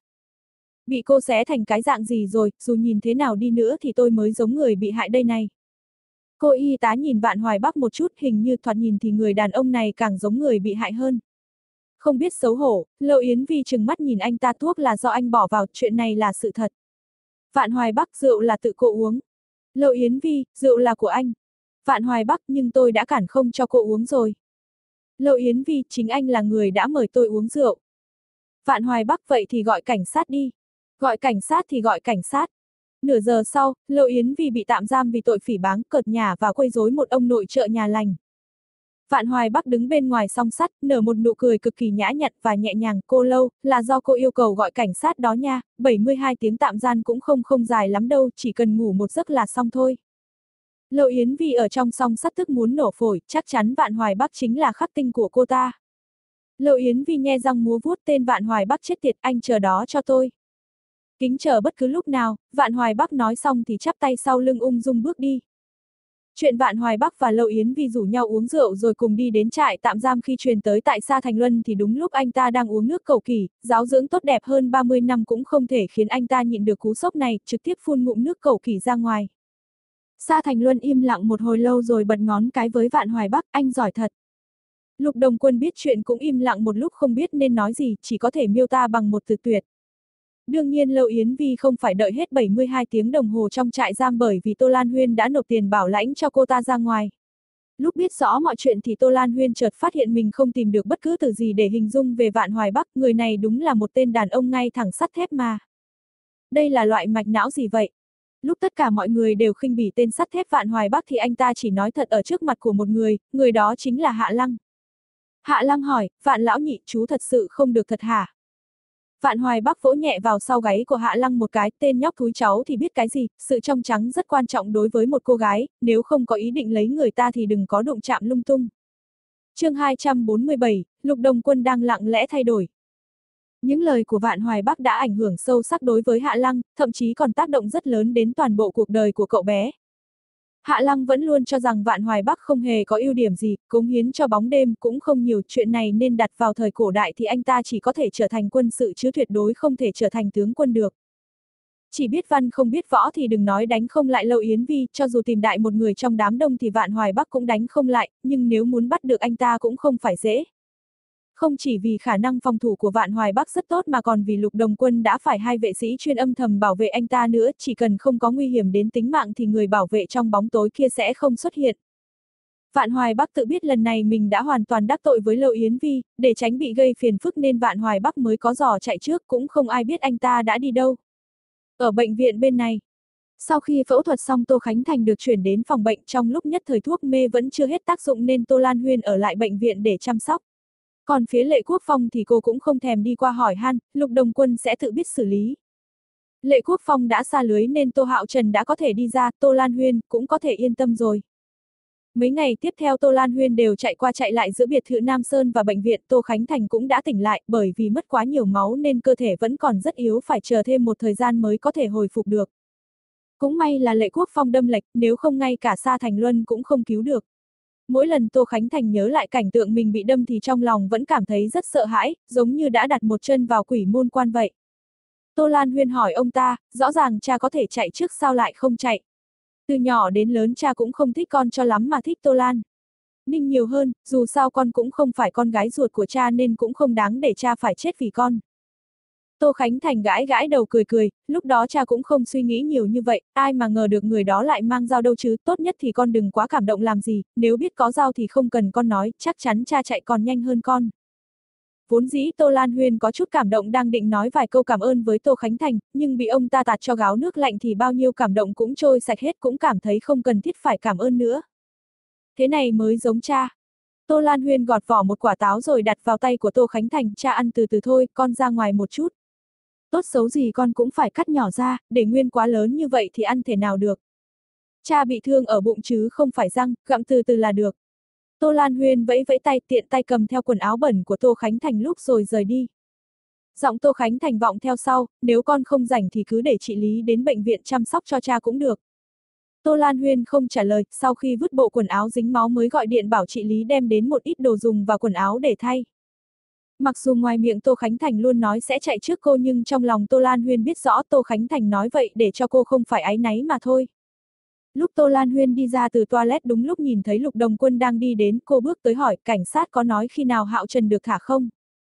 bị cô xé thành cái dạng gì rồi, dù nhìn thế nào đi nữa thì tôi mới giống người bị hại đây này. Cô y tá nhìn Vạn Hoài Bắc một chút, hình như thoạt nhìn thì người đàn ông này càng giống người bị hại hơn. Không biết xấu hổ, Lâu Yến Vi trừng mắt nhìn anh ta, thuốc là do anh bỏ vào, chuyện này là sự thật. Vạn Hoài Bắc, rượu là tự cô uống. Lâu Yến Vi, rượu là của anh. Vạn Hoài Bắc, nhưng tôi đã cản không cho cô uống rồi. Lâu Yến Vi, chính anh là người đã mời tôi uống rượu. Vạn Hoài Bắc, vậy thì gọi cảnh sát đi. Gọi cảnh sát thì gọi cảnh sát. Nửa giờ sau, Lâu Yến Vi bị tạm giam vì tội phỉ báng, cợt nhả và quấy rối một ông nội trợ nhà lành. Vạn Hoài Bắc đứng bên ngoài song sắt, nở một nụ cười cực kỳ nhã nhặn và nhẹ nhàng, cô Lâu, là do cô yêu cầu gọi cảnh sát đó nha, bảy mươi hai tiếng tạm giam cũng không không dài lắm đâu, chỉ cần ngủ một giấc là xong thôi. Lâu Yến Vi ở trong song sắt tức muốn nổ phổi, chắc chắn Vạn Hoài Bắc chính là khắc tinh của cô ta. Lâu Yến Vi nhe răng múa vuốt, tên Vạn Hoài Bắc chết tiệt, anh chờ đó cho tôi. Kính chờ bất cứ lúc nào, Vạn Hoài Bắc nói xong thì chắp tay sau lưng ung dung bước đi. Chuyện Vạn Hoài Bắc và Lâu Yến Vi rủ nhau uống rượu rồi cùng đi đến trại tạm giam khi truyền tới tại Sa Thành Luân thì đúng lúc anh ta đang uống nước cầu kỳ, giáo dưỡng tốt đẹp hơn ba mươi năm cũng không thể khiến anh ta nhịn được cú sốc này, trực tiếp phun ngụm nước cầu kỳ ra ngoài. Sa Thành Luân im lặng một hồi lâu rồi bật ngón cái với Vạn Hoài Bắc, anh giỏi thật. Lục Đồng Quân biết chuyện cũng im lặng một lúc không biết nên nói gì, chỉ có thể miêu tả bằng một từ tuyệt. Đương nhiên Lâu Yến Vi không phải đợi hết bảy mươi hai tiếng đồng hồ trong trại giam bởi vì Tô Lan Huyên đã nộp tiền bảo lãnh cho cô ta ra ngoài. Lúc biết rõ mọi chuyện thì Tô Lan Huyên chợt phát hiện mình không tìm được bất cứ từ gì để hình dung về Vạn Hoài Bắc, người này đúng là một tên đàn ông ngay thẳng sắt thép mà. Đây là loại mạch não gì vậy? Lúc tất cả mọi người đều khinh bỉ tên sắt thép Vạn Hoài Bắc thì anh ta chỉ nói thật ở trước mặt của một người, người đó chính là Hạ Lăng. Hạ Lăng hỏi, Vạn lão nhị, chú thật sự không được thật hả? Vạn Hoài Bắc vỗ nhẹ vào sau gáy của Hạ Lăng một cái, tên nhóc thúi cháu thì biết cái gì, sự trong trắng rất quan trọng đối với một cô gái, nếu không có ý định lấy người ta thì đừng có đụng chạm lung tung. Chương hai trăm bốn mươi bảy, Lục Đồng Quân đang lặng lẽ thay đổi. Những lời của Vạn Hoài Bắc đã ảnh hưởng sâu sắc đối với Hạ Lăng, thậm chí còn tác động rất lớn đến toàn bộ cuộc đời của cậu bé. Hạ Lăng vẫn luôn cho rằng Vạn Hoài Bắc không hề có ưu điểm gì, cống hiến cho bóng đêm cũng không nhiều, chuyện này nên đặt vào thời cổ đại thì anh ta chỉ có thể trở thành quân sự chứ tuyệt đối không thể trở thành tướng quân được. Chỉ biết văn không biết võ thì đừng nói đánh không lại Lâu Yến Vi, cho dù tìm đại một người trong đám đông thì Vạn Hoài Bắc cũng đánh không lại, nhưng nếu muốn bắt được anh ta cũng không phải dễ. Không chỉ vì khả năng phòng thủ của Vạn Hoài Bắc rất tốt mà còn vì Lục Đồng Quân đã phải hai vệ sĩ chuyên âm thầm bảo vệ anh ta nữa, chỉ cần không có nguy hiểm đến tính mạng thì người bảo vệ trong bóng tối kia sẽ không xuất hiện. Vạn Hoài Bắc tự biết lần này mình đã hoàn toàn đắc tội với Lâu Yến Vi, để tránh bị gây phiền phức nên Vạn Hoài Bắc mới có giò chạy trước, cũng không ai biết anh ta đã đi đâu. Ở bệnh viện bên này, sau khi phẫu thuật xong Tô Khánh Thành được chuyển đến phòng bệnh, trong lúc nhất thời thuốc mê vẫn chưa hết tác dụng nên Tô Lan Huyên ở lại bệnh viện để chăm sóc. Còn phía Lệ Quốc Phong thì cô cũng không thèm đi qua hỏi han, Lục Đồng Quân sẽ tự biết xử lý. Lệ Quốc Phong đã xa lưới nên Tô Hạo Trần đã có thể đi ra, Tô Lan Huyên cũng có thể yên tâm rồi. Mấy ngày tiếp theo Tô Lan Huyên đều chạy qua chạy lại giữa biệt thự Nam Sơn và bệnh viện. Tô Khánh Thành cũng đã tỉnh lại, bởi vì mất quá nhiều máu nên cơ thể vẫn còn rất yếu, phải chờ thêm một thời gian mới có thể hồi phục được. Cũng may là Lệ Quốc Phong đâm lệch, nếu không ngay cả Sa Thành Luân cũng không cứu được. Mỗi lần Tô Khánh Thành nhớ lại cảnh tượng mình bị đâm thì trong lòng vẫn cảm thấy rất sợ hãi, giống như đã đặt một chân vào quỷ môn quan vậy. Tô Lan Huyên hỏi ông ta, rõ ràng cha có thể chạy trước sao lại không chạy. Từ nhỏ đến lớn cha cũng không thích con cho lắm mà thích Tô Lan Ninh nhiều hơn, dù sao con cũng không phải con gái ruột của cha nên cũng không đáng để cha phải chết vì con. Tô Khánh Thành gãi gãi đầu cười cười, lúc đó cha cũng không suy nghĩ nhiều như vậy, ai mà ngờ được người đó lại mang dao đâu chứ, tốt nhất thì con đừng quá cảm động làm gì, nếu biết có dao thì không cần con nói, chắc chắn cha chạy còn nhanh hơn con. Vốn dĩ Tô Lan Huyên có chút cảm động đang định nói vài câu cảm ơn với Tô Khánh Thành, nhưng bị ông ta tạt cho gáo nước lạnh thì bao nhiêu cảm động cũng trôi sạch hết, cũng cảm thấy không cần thiết phải cảm ơn nữa. Thế này mới giống cha. Tô Lan Huyên gọt vỏ một quả táo rồi đặt vào tay của Tô Khánh Thành, cha ăn từ từ thôi, con ra ngoài một chút. Tốt xấu gì con cũng phải cắt nhỏ ra, để nguyên quá lớn như vậy thì ăn thể nào được. Cha bị thương ở bụng chứ không phải răng, gặm từ từ là được. Tô Lan Huyên vẫy vẫy tay, tiện tay cầm theo quần áo bẩn của Tô Khánh Thành lúc rồi rời đi. Giọng Tô Khánh Thành vọng theo sau, nếu con không rảnh thì cứ để chị Lý đến bệnh viện chăm sóc cho cha cũng được. Tô Lan Huyên không trả lời, sau khi vứt bộ quần áo dính máu mới gọi điện bảo chị Lý đem đến một ít đồ dùng và quần áo để thay. Mặc dù ngoài miệng Tô Khánh Thành luôn nói sẽ chạy trước cô nhưng trong lòng Tô Lan Huyên biết rõ Tô Khánh Thành nói vậy để cho cô không phải áy náy mà thôi. Lúc Tô Lan Huyên đi ra từ toilet đúng lúc nhìn thấy Lục Đồng Quân đang đi đến, cô bước tới hỏi, cảnh sát có nói khi nào Hạo Trần được thả không?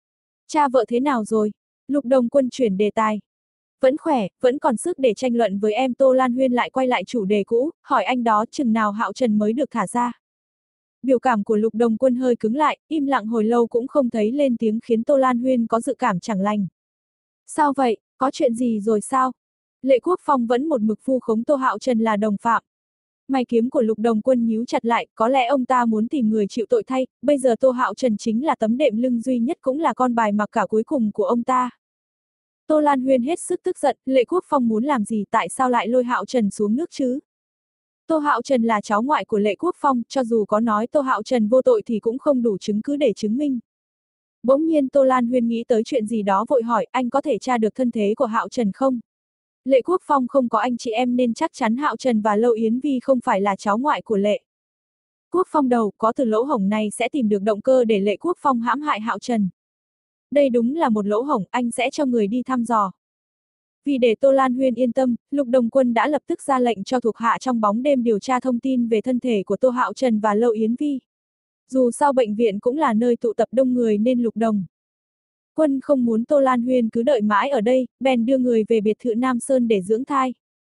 Cha vợ thế nào rồi? Lục Đồng Quân chuyển đề tài. Vẫn khỏe, vẫn còn sức để tranh luận với em. Tô Lan Huyên lại quay lại chủ đề cũ, hỏi anh đó chừng nào Hạo Trần mới được thả ra. Biểu cảm của Lục Đồng Quân hơi cứng lại, im lặng hồi lâu cũng không thấy lên tiếng khiến Tô Lan Huyên có dự cảm chẳng lành. Sao vậy, có chuyện gì rồi sao? Lệ Quốc Phong vẫn một mực vu khống Tô Hạo Trần là đồng phạm. Mày kiếm của Lục Đồng Quân nhíu chặt lại, có lẽ ông ta muốn tìm người chịu tội thay, bây giờ Tô Hạo Trần chính là tấm đệm lưng duy nhất cũng là con bài mặc cả cuối cùng của ông ta. Tô Lan Huyên hết sức tức giận, Lệ Quốc Phong muốn làm gì, tại sao lại lôi Hạo Trần xuống nước chứ? Tô Hạo Trần là cháu ngoại của Lệ Quốc Phong, cho dù có nói Tô Hạo Trần vô tội thì cũng không đủ chứng cứ để chứng minh. Bỗng nhiên Tô Lan Huyên nghĩ tới chuyện gì đó vội hỏi, anh có thể tra được thân thế của Hạo Trần không? Lệ Quốc Phong không có anh chị em nên chắc chắn Hạo Trần và Lâu Yến Vi không phải là cháu ngoại của Lệ. Quốc Phong đầu, có từ lỗ hổng này sẽ tìm được động cơ để Lệ Quốc Phong hãm hại Hạo Trần. Đây đúng là một lỗ hổng, anh sẽ cho người đi thăm dò. Vì để Tô Lan Huyên yên tâm, Lục Đồng Quân đã lập tức ra lệnh cho thuộc hạ trong bóng đêm điều tra thông tin về thân thể của Tô Hạo Trần và Lâu Yến Vi. Dù sao bệnh viện cũng là nơi tụ tập đông người nên Lục Đồng Quân không muốn Tô Lan Huyên cứ đợi mãi ở đây, bèn đưa người về biệt thự Nam Sơn để dưỡng thai.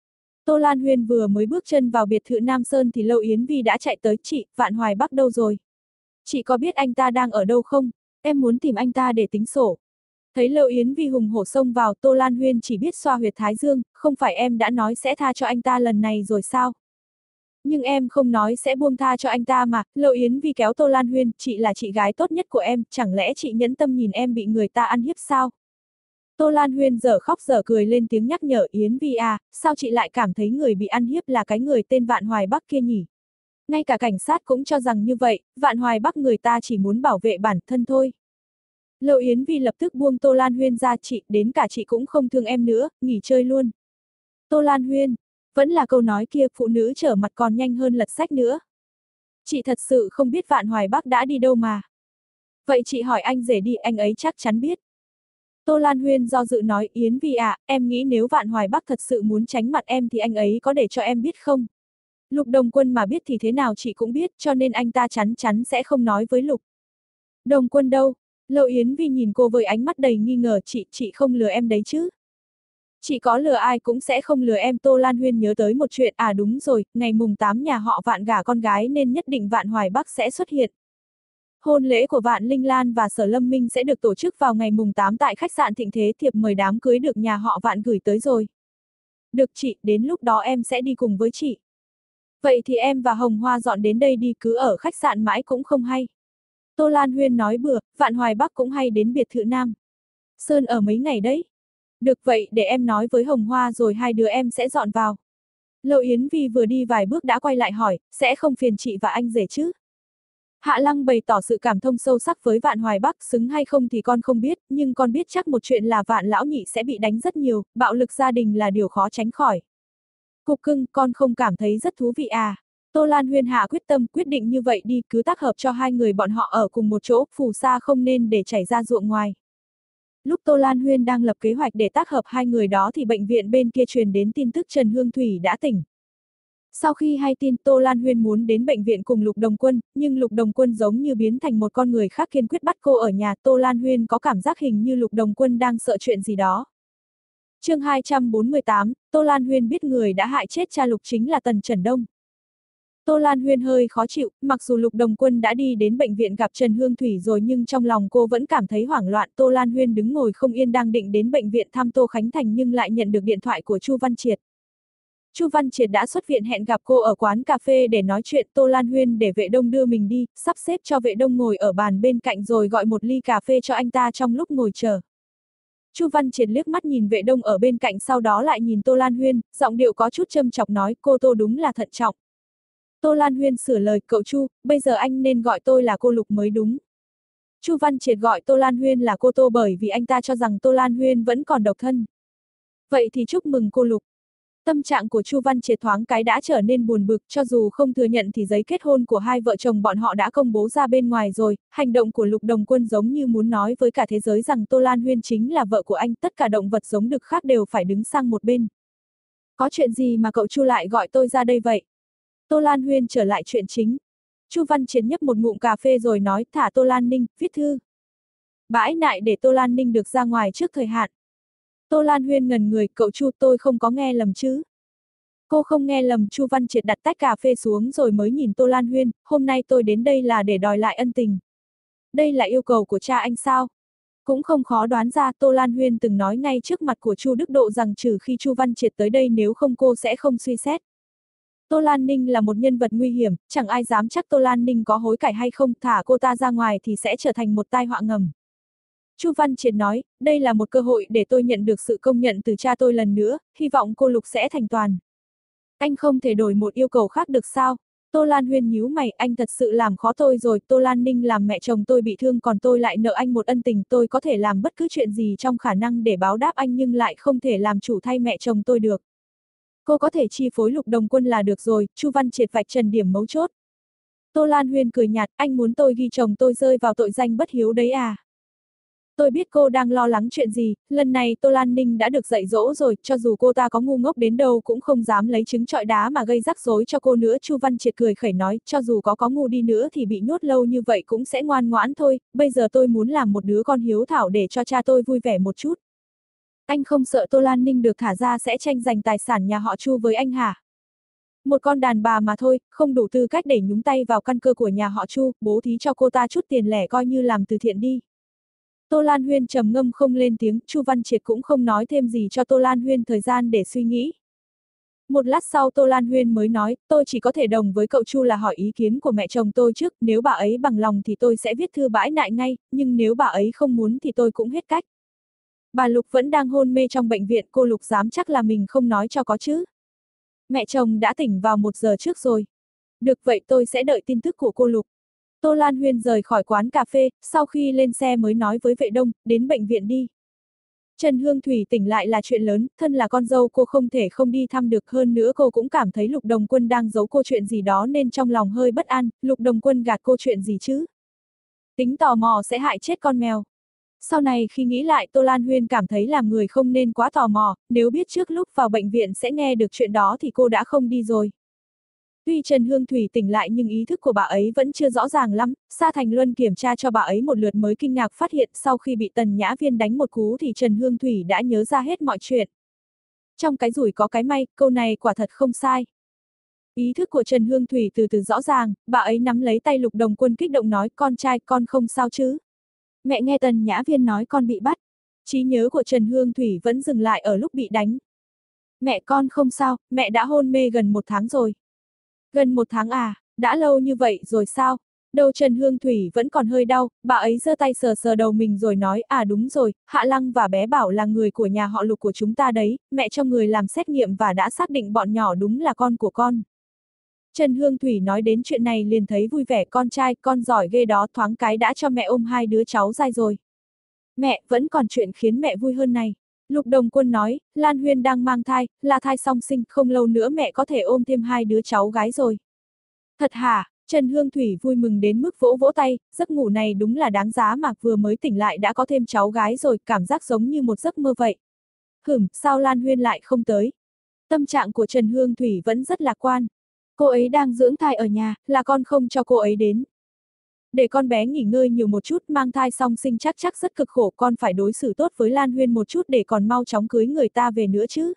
Tô Lan Huyên vừa mới bước chân vào biệt thự Nam Sơn thì Lâu Yến Vi đã chạy tới. Chị, Vạn Hoài Bắc đâu rồi? Chị có biết anh ta đang ở đâu không? Em muốn tìm anh ta để tính sổ. Thấy Lâu Yến Vi hùng hổ xông vào, Tô Lan Huyên chỉ biết xoa huyệt thái dương, không phải em đã nói sẽ tha cho anh ta lần này rồi sao? Nhưng em không nói sẽ buông tha cho anh ta mà. Lâu Yến Vi kéo Tô Lan Huyên, chị là chị gái tốt nhất của em, chẳng lẽ chị nhẫn tâm nhìn em bị người ta ăn hiếp sao? Tô Lan Huyên dở khóc dở cười lên tiếng nhắc nhở. Yến Vi à, sao chị lại cảm thấy người bị ăn hiếp là cái người tên Vạn Hoài Bắc kia nhỉ? Ngay cả cảnh sát cũng cho rằng như vậy, Vạn Hoài Bắc người ta chỉ muốn bảo vệ bản thân thôi. Lâu Yến Vi lập tức buông Tô Lan Huyên ra. Chị, đến cả chị cũng không thương em nữa, nghỉ chơi luôn. Tô Lan Huyên, vẫn là câu nói kia, phụ nữ trở mặt còn nhanh hơn lật sách nữa. Chị thật sự không biết Vạn Hoài Bắc đã đi đâu mà. Vậy chị hỏi anh rể đi, anh ấy chắc chắn biết. Tô Lan Huyên do dự nói. Yến Vi à, em nghĩ nếu Vạn Hoài Bắc thật sự muốn tránh mặt em thì anh ấy có để cho em biết không? Lục Đồng Quân mà biết thì thế nào chị cũng biết, cho nên anh ta chắn chắn sẽ không nói với Lục Đồng Quân đâu. Lâu Yến Vi nhìn cô với ánh mắt đầy nghi ngờ. Chị, chị không lừa em đấy chứ? Chị có lừa ai cũng sẽ không lừa em. Tô Lan Huyên nhớ tới một chuyện. À đúng rồi, ngày mùng tám nhà họ Vạn gả con gái nên nhất định Vạn Hoài Bắc sẽ xuất hiện. Hôn lễ của Vạn Linh Lan và Sở Lâm Minh sẽ được tổ chức vào ngày mùng tám tại khách sạn Thịnh Thế. Thiệp mời đám cưới được nhà họ Vạn gửi tới rồi. Được chị, đến lúc đó em sẽ đi cùng với chị. Vậy thì em và Hồng Hoa dọn đến đây đi, cứ ở khách sạn mãi cũng không hay. Tô Lan Huyên nói bừa. Vạn Hoài Bắc cũng hay đến biệt thự Nam Sơn ở mấy ngày đấy. Được vậy, để em nói với Hồng Hoa rồi hai đứa em sẽ dọn vào. Lâu Yến Vi vừa đi vài bước đã quay lại hỏi, sẽ không phiền chị và anh rể chứ? Hạ Lăng bày tỏ sự cảm thông sâu sắc với Vạn Hoài Bắc, xứng hay không thì con không biết, nhưng con biết chắc một chuyện là Vạn lão nhị sẽ bị đánh rất nhiều, bạo lực gia đình là điều khó tránh khỏi. Cục cưng, con không cảm thấy rất thú vị à? Tô Lan Huyên hạ quyết tâm, quyết định như vậy đi, cứ tác hợp cho hai người bọn họ ở cùng một chỗ, phù sa không nên để chảy ra ruộng ngoài. Lúc Tô Lan Huyên đang lập kế hoạch để tác hợp hai người đó thì bệnh viện bên kia truyền đến tin tức Trần Hương Thủy đã tỉnh. Sau khi hay tin, Tô Lan Huyên muốn đến bệnh viện cùng Lục Đồng Quân, nhưng Lục Đồng Quân giống như biến thành một con người khác, kiên quyết bắt cô ở nhà. Tô Lan Huyên có cảm giác hình như Lục Đồng Quân đang sợ chuyện gì đó. Chương hai trăm bốn mươi tám, Tô Lan Huyên biết người đã hại chết cha Lục chính là Tần Trần Đông. Tô Lan Huyên hơi khó chịu, mặc dù Lục Đồng Quân đã đi đến bệnh viện gặp Trần Hương Thủy rồi nhưng trong lòng cô vẫn cảm thấy hoảng loạn. Tô Lan Huyên đứng ngồi không yên, đang định đến bệnh viện thăm Tô Khánh Thành nhưng lại nhận được điện thoại của Chu Văn Triệt. Chu Văn Triệt đã xuất viện hẹn gặp cô ở quán cà phê để nói chuyện. Tô Lan Huyên để Vệ Đông đưa mình đi, sắp xếp cho Vệ Đông ngồi ở bàn bên cạnh rồi gọi một ly cà phê cho anh ta trong lúc ngồi chờ. Chu Văn Triệt liếc mắt nhìn Vệ Đông ở bên cạnh, sau đó lại nhìn Tô Lan Huyên, giọng điệu có chút châm chọc nói, cô Tô đúng là thận trọng. Tô Lan Huyên sửa lời, cậu Chu, bây giờ anh nên gọi tôi là cô Lục mới đúng. Chu Văn Triệt gọi Tô Lan Huyên là cô Tô bởi vì anh ta cho rằng Tô Lan Huyên vẫn còn độc thân. Vậy thì chúc mừng cô Lục. Tâm trạng của Chu Văn Triệt thoáng cái đã trở nên buồn bực, cho dù không thừa nhận thì giấy kết hôn của hai vợ chồng bọn họ đã công bố ra bên ngoài rồi. Hành động của Lục Đồng Quân giống như muốn nói với cả thế giới rằng Tô Lan Huyên chính là vợ của anh, tất cả động vật giống đực khác đều phải đứng sang một bên. Có chuyện gì mà cậu Chu lại gọi tôi ra đây vậy? Tô Lan Huyên trở lại chuyện chính. Chu Văn Triệt nhấp một ngụm cà phê rồi nói, thả Tô Lan Ninh, viết thư bãi nại để Tô Lan Ninh được ra ngoài trước thời hạn. Tô Lan Huyên ngần người, cậu Chu, tôi không có nghe lầm chứ? Cô không nghe lầm. Chu Văn Triệt đặt tách cà phê xuống rồi mới nhìn Tô Lan Huyên, hôm nay tôi đến đây là để đòi lại ân tình. Đây là yêu cầu của cha anh sao? Cũng không khó đoán ra, Tô Lan Huyên từng nói ngay trước mặt của Chu Đức Độ rằng trừ khi Chu Văn Triệt tới đây, nếu không cô sẽ không suy xét. Tô Lan Ninh là một nhân vật nguy hiểm, chẳng ai dám chắc Tô Lan Ninh có hối cải hay không, thả cô ta ra ngoài thì sẽ trở thành một tai họa ngầm. Chu Văn Triệt nói, đây là một cơ hội để tôi nhận được sự công nhận từ cha tôi lần nữa, hy vọng cô Lục sẽ thành toàn. Anh không thể đổi một yêu cầu khác được sao? Tô Lan Huyên nhíu mày, anh thật sự làm khó tôi rồi. Tô Lan Ninh làm mẹ chồng tôi bị thương, còn tôi lại nợ anh một ân tình. Tôi có thể làm bất cứ chuyện gì trong khả năng để báo đáp anh nhưng lại không thể làm chủ thay mẹ chồng tôi được. Cô có thể chi phối Lục Đồng Quân là được rồi. Chu Văn Triệt vạch trần điểm mấu chốt. Tô Lan Huyên cười nhạt, anh muốn tôi ghi chồng tôi rơi vào tội danh bất hiếu đấy à? Tôi biết cô đang lo lắng chuyện gì, lần này Tô Lan Ninh đã được dạy dỗ rồi, cho dù cô ta có ngu ngốc đến đâu cũng không dám lấy trứng trọi đá mà gây rắc rối cho cô nữa. Chu Văn Triệt cười khẩy nói, cho dù có có ngu đi nữa thì bị nhốt lâu như vậy cũng sẽ ngoan ngoãn thôi, bây giờ tôi muốn làm một đứa con hiếu thảo để cho cha tôi vui vẻ một chút. Anh không sợ Tô Lan Ninh được thả ra sẽ tranh giành tài sản nhà họ Chu với anh hả? Một con đàn bà mà thôi, không đủ tư cách để nhúng tay vào căn cơ của nhà họ Chu, bố thí cho cô ta chút tiền lẻ coi như làm từ thiện đi. Tô Lan Huyên trầm ngâm không lên tiếng, Chu Văn Triệt cũng không nói thêm gì cho Tô Lan Huyên thời gian để suy nghĩ. Một lát sau Tô Lan Huyên mới nói, tôi chỉ có thể đồng với cậu Chu là hỏi ý kiến của mẹ chồng tôi trước, nếu bà ấy bằng lòng thì tôi sẽ viết thư bãi nại ngay, nhưng nếu bà ấy không muốn thì tôi cũng hết cách. Bà Lục vẫn đang hôn mê trong bệnh viện, cô Lục dám chắc là mình không nói cho có chứ. Mẹ chồng đã tỉnh vào một giờ trước rồi. Được vậy tôi sẽ đợi tin tức của cô Lục. Tô Lan Huyên rời khỏi quán cà phê, sau khi lên xe mới nói với vệ đông, đến bệnh viện đi. Trần Hương Thủy tỉnh lại là chuyện lớn, thân là con dâu cô không thể không đi thăm được, hơn nữa cô cũng cảm thấy Lục Đồng Quân đang giấu cô chuyện gì đó nên trong lòng hơi bất an. Lục Đồng Quân gạt cô chuyện gì chứ? Tính tò mò sẽ hại chết con mèo. Sau này khi nghĩ lại Tô Lan Huyên cảm thấy làm người không nên quá tò mò, nếu biết trước lúc vào bệnh viện sẽ nghe được chuyện đó thì cô đã không đi rồi. Tuy Trần Hương Thủy tỉnh lại nhưng ý thức của bà ấy vẫn chưa rõ ràng lắm, Sa Thành Luân kiểm tra cho bà ấy một lượt mới kinh ngạc phát hiện sau khi bị Tần Nhã Viên đánh một cú thì Trần Hương Thủy đã nhớ ra hết mọi chuyện. Trong cái rủi có cái may, câu này quả thật không sai. Ý thức của Trần Hương Thủy từ từ rõ ràng, bà ấy nắm lấy tay Lục Đồng Quân kích động nói, con trai con không sao chứ? Mẹ nghe Tần Nhã Viên nói con bị bắt. Trí nhớ của Trần Hương Thủy vẫn dừng lại ở lúc bị đánh. Mẹ con không sao, mẹ đã hôn mê gần một tháng rồi. Gần một tháng à, đã lâu như vậy rồi sao? Đầu Trần Hương Thủy vẫn còn hơi đau, bà ấy giơ tay sờ sờ đầu mình rồi nói, à đúng rồi, Hạ Lăng và bé Bảo là người của nhà họ Lục của chúng ta đấy, mẹ cho người làm xét nghiệm và đã xác định bọn nhỏ đúng là con của con. Trần Hương Thủy nói đến chuyện này liền thấy vui vẻ, con trai, con giỏi ghê đó, thoáng cái đã cho mẹ ôm hai đứa cháu dai rồi. Mẹ, vẫn còn chuyện khiến mẹ vui hơn này. Lục Đồng Quân nói, Lan Huyên đang mang thai, là thai song sinh, không lâu nữa mẹ có thể ôm thêm hai đứa cháu gái rồi. Thật hả? Trần Hương Thủy vui mừng đến mức vỗ vỗ tay, giấc ngủ này đúng là đáng giá mà, vừa mới tỉnh lại đã có thêm cháu gái rồi, cảm giác giống như một giấc mơ vậy. Hửm, sao Lan Huyên lại không tới? Tâm trạng của Trần Hương Thủy vẫn rất lạc quan. Cô ấy đang dưỡng thai ở nhà, là con không cho cô ấy đến. Để con bé nghỉ ngơi nhiều một chút, mang thai song sinh chắc chắc rất cực khổ, con phải đối xử tốt với Lan Huyên một chút để còn mau chóng cưới người ta về nữa chứ.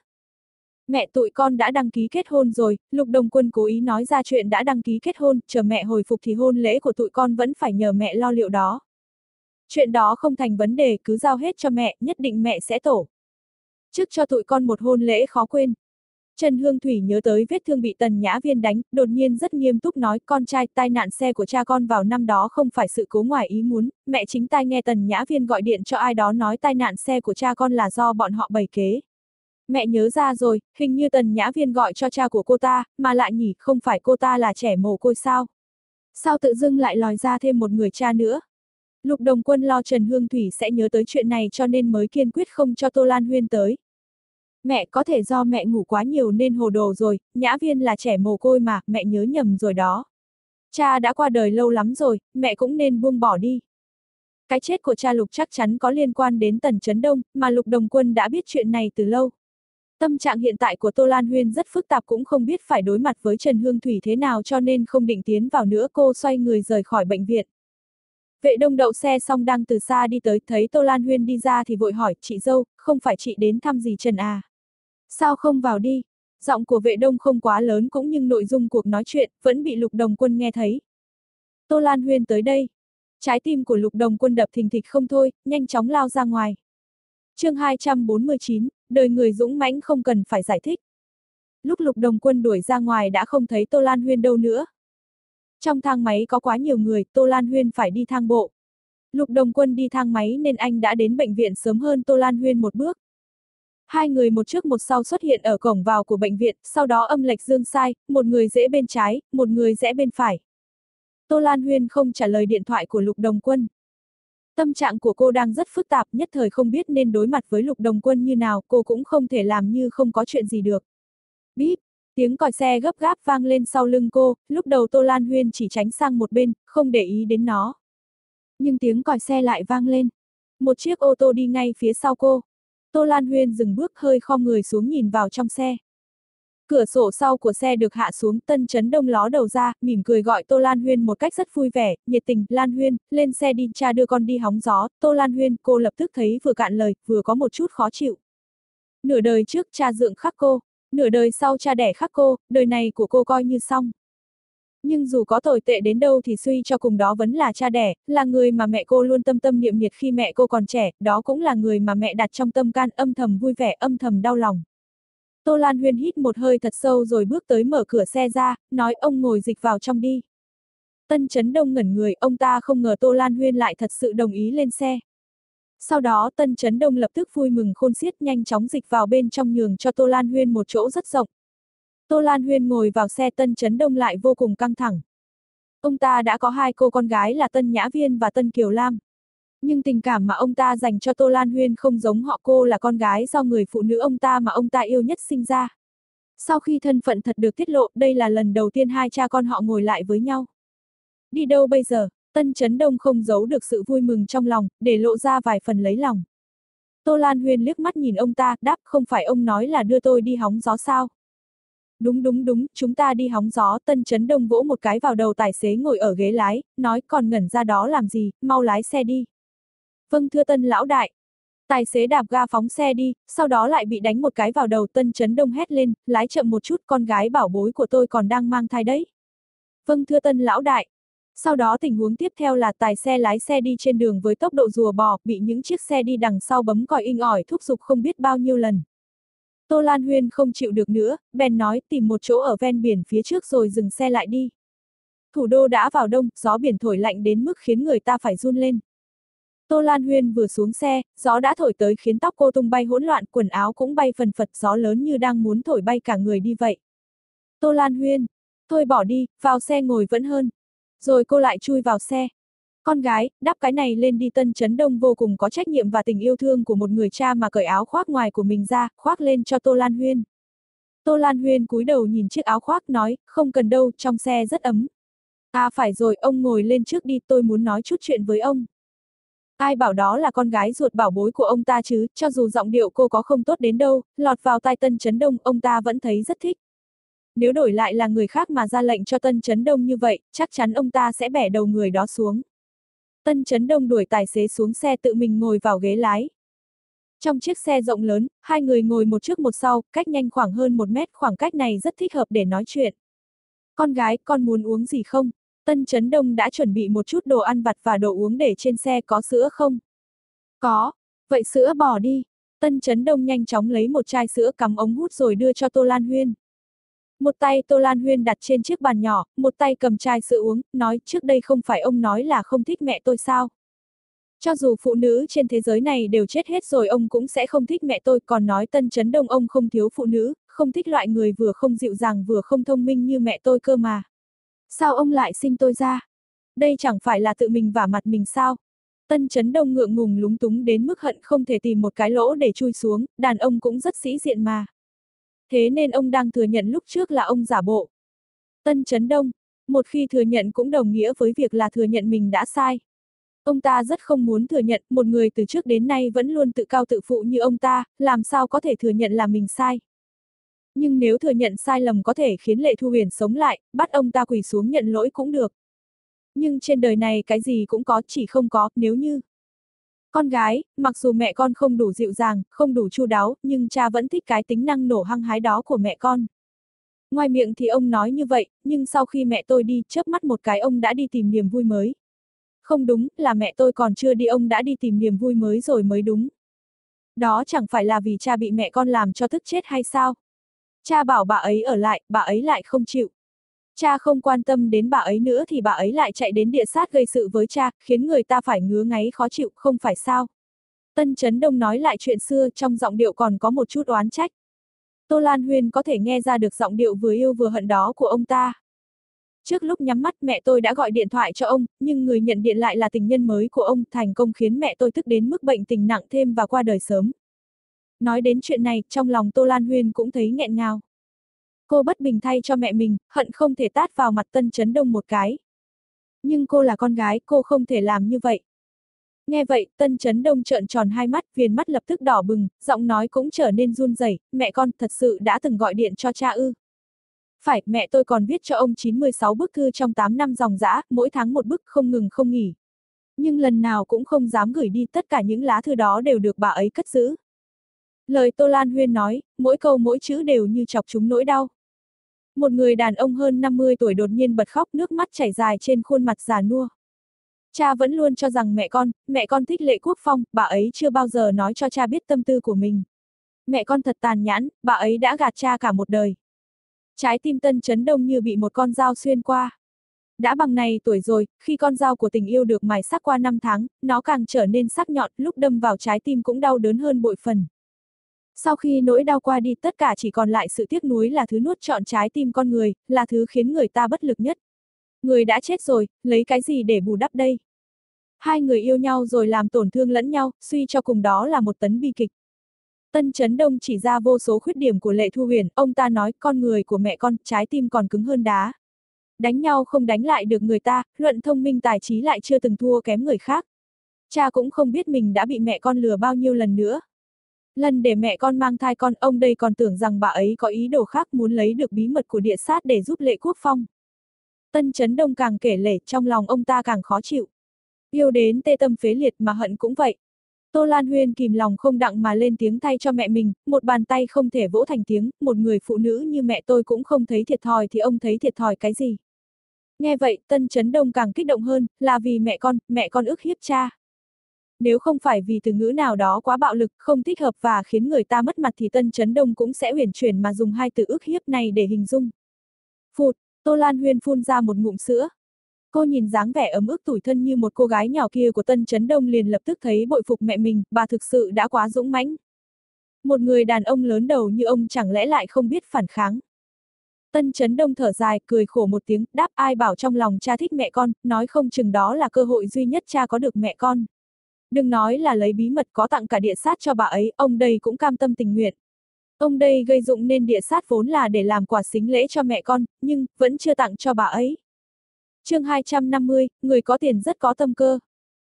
Mẹ, tụi con đã đăng ký kết hôn rồi, Lục Đồng Quân cố ý nói ra chuyện đã đăng ký kết hôn, chờ mẹ hồi phục thì hôn lễ của tụi con vẫn phải nhờ mẹ lo liệu đó. Chuyện đó không thành vấn đề, cứ giao hết cho mẹ, nhất định mẹ sẽ tổ chức cho tụi con một hôn lễ khó quên. Trần Hương Thủy nhớ tới vết thương bị Tần Nhã Viên đánh, đột nhiên rất nghiêm túc nói, con trai, tai nạn xe của cha con vào năm đó không phải sự cố ngoài ý muốn, mẹ chính tai nghe Tần Nhã Viên gọi điện cho ai đó nói tai nạn xe của cha con là do bọn họ bày kế. Mẹ nhớ ra rồi, hình như Tần Nhã Viên gọi cho cha của cô ta, mà lại nhỉ, không phải cô ta là trẻ mồ côi sao? Sao tự dưng lại lòi ra thêm một người cha nữa? Lục Đồng Quân lo Trần Hương Thủy sẽ nhớ tới chuyện này cho nên mới kiên quyết không cho Tô Lan Huyên tới. Mẹ, có thể do mẹ ngủ quá nhiều nên hồ đồ rồi, Nhã Viên là trẻ mồ côi mà, mẹ nhớ nhầm rồi đó. Cha đã qua đời lâu lắm rồi, mẹ cũng nên buông bỏ đi. Cái chết của cha Lục chắc chắn có liên quan đến Tần Chấn Đông, mà Lục Đồng Quân đã biết chuyện này từ lâu. Tâm trạng hiện tại của Tô Lan Huyên rất phức tạp, cũng không biết phải đối mặt với Trần Hương Thủy thế nào cho nên không định tiến vào nữa, cô xoay người rời khỏi bệnh viện. Vệ Đông đậu xe xong đang từ xa đi tới, thấy Tô Lan Huyên đi ra thì vội hỏi, chị dâu, không phải chị đến thăm dì Trần à? Sao không vào đi? Giọng của Vệ Đông không quá lớn cũng nhưng nội dung cuộc nói chuyện vẫn bị Lục Đồng Quân nghe thấy. Tô Lan Huyên tới đây. Trái tim của Lục Đồng Quân đập thình thịch không thôi, nhanh chóng lao ra ngoài. Chương hai trăm bốn mươi chín, đời người dũng mãnh không cần phải giải thích. Lúc Lục Đồng Quân đuổi ra ngoài đã không thấy Tô Lan Huyên đâu nữa. Trong thang máy có quá nhiều người, Tô Lan Huyên phải đi thang bộ. Lục Đồng Quân đi thang máy nên anh đã đến bệnh viện sớm hơn Tô Lan Huyên một bước. Hai người một trước một sau xuất hiện ở cổng vào của bệnh viện, sau đó âm lệch dương sai, một người rẽ bên trái, một người rẽ bên phải. Tô Lan Huyên không trả lời điện thoại của Lục Đồng Quân. Tâm trạng của cô đang rất phức tạp, nhất thời không biết nên đối mặt với Lục Đồng Quân như nào, cô cũng không thể làm như không có chuyện gì được. Bíp, Tiếng còi xe gấp gáp vang lên sau lưng cô, lúc đầu Tô Lan Huyên chỉ tránh sang một bên, không để ý đến nó. Nhưng tiếng còi xe lại vang lên. Một chiếc ô tô đi ngay phía sau cô. Tô Lan Huyên dừng bước hơi khom người xuống nhìn vào trong xe. Cửa sổ sau của xe được hạ xuống, Tân Chấn Đông ló đầu ra, mỉm cười gọi Tô Lan Huyên một cách rất vui vẻ, nhiệt tình, Lan Huyên, lên xe đi, cha đưa con đi hóng gió. Tô Lan Huyên, cô lập tức thấy vừa cạn lời, vừa có một chút khó chịu. Nửa đời trước cha dượng khắc cô, nửa đời sau cha đẻ khắc cô, đời này của cô coi như xong. Nhưng dù có tồi tệ đến đâu thì suy cho cùng đó vẫn là cha đẻ, là người mà mẹ cô luôn tâm tâm niệm niệm khi mẹ cô còn trẻ, đó cũng là người mà mẹ đặt trong tâm can, âm thầm vui vẻ, âm thầm đau lòng. Tô Lan Huyên hít một hơi thật sâu rồi bước tới mở cửa xe ra, nói ông ngồi dịch vào trong đi. Tân Chấn Đông ngẩn người, ông ta không ngờ Tô Lan Huyên lại thật sự đồng ý lên xe. Sau đó Tân Chấn Đông lập tức vui mừng khôn xiết nhanh chóng dịch vào bên trong nhường cho Tô Lan Huyên một chỗ rất rộng. Tô Lan Huyên ngồi vào xe, Tân Chấn Đông lại vô cùng căng thẳng. Ông ta đã có hai cô con gái là Tân Nhã Viên và Tân Kiều Lam. Nhưng tình cảm mà ông ta dành cho Tô Lan Huyên không giống họ, cô là con gái do người phụ nữ ông ta mà ông ta yêu nhất sinh ra. Sau khi thân phận thật được tiết lộ, đây là lần đầu tiên hai cha con họ ngồi lại với nhau. Đi đâu bây giờ? Tân Chấn Đông không giấu được sự vui mừng trong lòng, để lộ ra vài phần lấy lòng. Tô Lan Huyên liếc mắt nhìn ông ta, đáp, không phải ông nói là đưa tôi đi hóng gió sao? Đúng đúng đúng, chúng ta đi hóng gió. Tân Chấn Đông vỗ một cái vào đầu tài xế ngồi ở ghế lái, nói, còn ngẩn ra đó làm gì, mau lái xe đi. Vâng thưa Tân lão đại. Tài xế đạp ga phóng xe đi, sau đó lại bị đánh một cái vào đầu. Tân Chấn Đông hét lên, lái chậm một chút, con gái bảo bối của tôi còn đang mang thai đấy. Vâng thưa Tân lão đại. Sau đó tình huống tiếp theo là tài xe lái xe đi trên đường với tốc độ rùa bò, bị những chiếc xe đi đằng sau bấm còi inh ỏi thúc giục không biết bao nhiêu lần. Tô Lan Huyên không chịu được nữa, bèn nói tìm một chỗ ở ven biển phía trước rồi dừng xe lại đi. Thủ đô đã vào đông, gió biển thổi lạnh đến mức khiến người ta phải run lên. Tô Lan Huyên vừa xuống xe, gió đã thổi tới khiến tóc cô tung bay hỗn loạn, quần áo cũng bay phần phật, gió lớn như đang muốn thổi bay cả người đi vậy. Tô Lan Huyên, thôi bỏ đi, vào xe ngồi vẫn hơn. Rồi cô lại chui vào xe. Con gái, đắp cái này lên đi. Tân Chấn Đông vô cùng có trách nhiệm và tình yêu thương của một người cha mà cởi áo khoác ngoài của mình ra, khoác lên cho Tô Lan Huyên. Tô Lan Huyên cúi đầu nhìn chiếc áo khoác nói, không cần đâu, trong xe rất ấm. À phải rồi, ông ngồi lên trước đi, tôi muốn nói chút chuyện với ông. Ai bảo đó là con gái ruột bảo bối của ông ta chứ, cho dù giọng điệu cô có không tốt đến đâu, lọt vào tai Tân Chấn Đông, ông ta vẫn thấy rất thích. Nếu đổi lại là người khác mà ra lệnh cho Tân Chấn Đông như vậy, chắc chắn ông ta sẽ bẻ đầu người đó xuống. Tân Chấn Đông đuổi tài xế xuống xe, tự mình ngồi vào ghế lái. Trong chiếc xe rộng lớn, hai người ngồi một trước một sau, cách nhanh khoảng hơn một mét, khoảng cách này rất thích hợp để nói chuyện. Con gái, con muốn uống gì không? Tân Chấn Đông đã chuẩn bị một chút đồ ăn vặt và đồ uống để trên xe, có sữa không? Có, vậy sữa bò đi. Tân Chấn Đông nhanh chóng lấy một chai sữa cắm ống hút rồi đưa cho Tô Lan Huyên. Một tay Tô Lan Huyên đặt trên chiếc bàn nhỏ, một tay cầm chai sữa uống, nói, trước đây không phải ông nói là không thích mẹ tôi sao? Cho dù phụ nữ trên thế giới này đều chết hết rồi ông cũng sẽ không thích mẹ tôi, còn nói Tân Chấn Đông ông không thiếu phụ nữ, không thích loại người vừa không dịu dàng vừa không thông minh như mẹ tôi cơ mà. Sao ông lại sinh tôi ra? Đây chẳng phải là tự mình vả mặt mình sao? Tân Chấn Đông ngượng ngùng lúng túng đến mức hận không thể tìm một cái lỗ để chui xuống, đàn ông cũng rất sĩ diện mà. Thế nên ông đang thừa nhận lúc trước là ông giả bộ. Tân Chấn Đông, một khi thừa nhận cũng đồng nghĩa với việc là thừa nhận mình đã sai. Ông ta rất không muốn thừa nhận, một người từ trước đến nay vẫn luôn tự cao tự phụ như ông ta, làm sao có thể thừa nhận là mình sai. Nhưng nếu thừa nhận sai lầm có thể khiến Lệ Thu Huyền sống lại, bắt ông ta quỳ xuống nhận lỗi cũng được. Nhưng trên đời này cái gì cũng có, chỉ không có, nếu như. Con gái, mặc dù mẹ con không đủ dịu dàng, không đủ chu đáo, nhưng cha vẫn thích cái tính năng nổ hăng hái đó của mẹ con. Ngoài miệng thì ông nói như vậy, nhưng sau khi mẹ tôi đi, chớp mắt một cái ông đã đi tìm niềm vui mới. Không đúng, là mẹ tôi còn chưa đi ông đã đi tìm niềm vui mới rồi mới đúng. Đó chẳng phải là vì cha bị mẹ con làm cho tức chết hay sao? Cha bảo bà ấy ở lại, bà ấy lại không chịu. Cha không quan tâm đến bà ấy nữa thì bà ấy lại chạy đến địa sát gây sự với cha, khiến người ta phải ngứa ngáy khó chịu, không phải sao? Tân Chấn Đông nói lại chuyện xưa, trong giọng điệu còn có một chút oán trách. Tô Lan Huyên có thể nghe ra được giọng điệu vừa yêu vừa hận đó của ông ta. Trước lúc nhắm mắt mẹ tôi đã gọi điện thoại cho ông, nhưng người nhận điện lại là tình nhân mới của ông, thành công khiến mẹ tôi tức đến mức bệnh tình nặng thêm và qua đời sớm. Nói đến chuyện này, trong lòng Tô Lan Huyên cũng thấy nghẹn ngào. Cô bất bình thay cho mẹ mình, hận không thể tát vào mặt Tân Chấn Đông một cái. Nhưng cô là con gái, cô không thể làm như vậy. Nghe vậy, Tân Chấn Đông trợn tròn hai mắt, viền mắt lập tức đỏ bừng, giọng nói cũng trở nên run rẩy. Mẹ con thật sự đã từng gọi điện cho cha ư? Phải, mẹ tôi còn viết cho ông chín mươi sáu bức thư trong tám năm dòng dã, mỗi tháng một bức không ngừng không nghỉ. Nhưng lần nào cũng không dám gửi đi, tất cả những lá thư đó đều được bà ấy cất giữ. Lời Tô Lan Huyên nói, mỗi câu mỗi chữ đều như chọc trúng nỗi đau. Một người đàn ông hơn năm mươi tuổi đột nhiên bật khóc, nước mắt chảy dài trên khuôn mặt già nua. Cha vẫn luôn cho rằng mẹ con, mẹ con thích Lệ Quốc Phong, bà ấy chưa bao giờ nói cho cha biết tâm tư của mình. Mẹ con thật tàn nhẫn, bà ấy đã gạt cha cả một đời. Trái tim Tân Chấn Đông như bị một con dao xuyên qua. Đã bằng này tuổi rồi, khi con dao của tình yêu được mài sắc qua năm tháng, nó càng trở nên sắc nhọn, lúc đâm vào trái tim cũng đau đớn hơn bội phần. Sau khi nỗi đau qua đi, tất cả chỉ còn lại sự tiếc nuối, là thứ nuốt trọn trái tim con người, là thứ khiến người ta bất lực nhất. Người đã chết rồi, lấy cái gì để bù đắp đây? Hai người yêu nhau rồi làm tổn thương lẫn nhau, suy cho cùng đó là một tấn bi kịch. Tân Chấn Đông chỉ ra vô số khuyết điểm của Lệ Thu Huyền, ông ta nói con người của mẹ con, trái tim còn cứng hơn đá. Đánh nhau không đánh lại được người ta, luận thông minh tài trí lại chưa từng thua kém người khác. Cha cũng không biết mình đã bị mẹ con lừa bao nhiêu lần nữa. Lần để mẹ con mang thai con, ông đây còn tưởng rằng bà ấy có ý đồ khác, muốn lấy được bí mật của địa sát để giúp Lệ Quốc Phong. Tân Chấn Đông càng kể lể, trong lòng ông ta càng khó chịu. Yêu đến tê tâm phế liệt mà hận cũng vậy. Tô Lan Huyên kìm lòng không đặng mà lên tiếng thay cho mẹ mình, một bàn tay không thể vỗ thành tiếng, một người phụ nữ như mẹ tôi cũng không thấy thiệt thòi thì ông thấy thiệt thòi cái gì. Nghe vậy, Tân Chấn Đông càng kích động hơn, là vì mẹ con, mẹ con ức hiếp cha. Nếu không phải vì từ ngữ nào đó quá bạo lực, không thích hợp và khiến người ta mất mặt thì Tân Chấn Đông cũng sẽ uyển chuyển mà dùng hai từ ức hiếp này để hình dung. Phụt, Tô Lan Huyên phun ra một ngụm sữa. Cô nhìn dáng vẻ ấm ức tủi thân như một cô gái nhỏ kia của Tân Chấn Đông liền lập tức thấy bội phục mẹ mình, bà thực sự đã quá dũng mãnh. Một người đàn ông lớn đầu như ông chẳng lẽ lại không biết phản kháng. Tân Chấn Đông thở dài, cười khổ một tiếng, đáp ai bảo trong lòng cha thích mẹ con, nói không chừng đó là cơ hội duy nhất cha có được mẹ con. Đừng nói là lấy bí mật, có tặng cả địa sát cho bà ấy, ông đây cũng cam tâm tình nguyện. Ông đây gây dụng nên địa sát vốn là để làm quà sính lễ cho mẹ con, nhưng vẫn chưa tặng cho bà ấy. Chương hai trăm năm mươi, người có tiền rất có tâm cơ.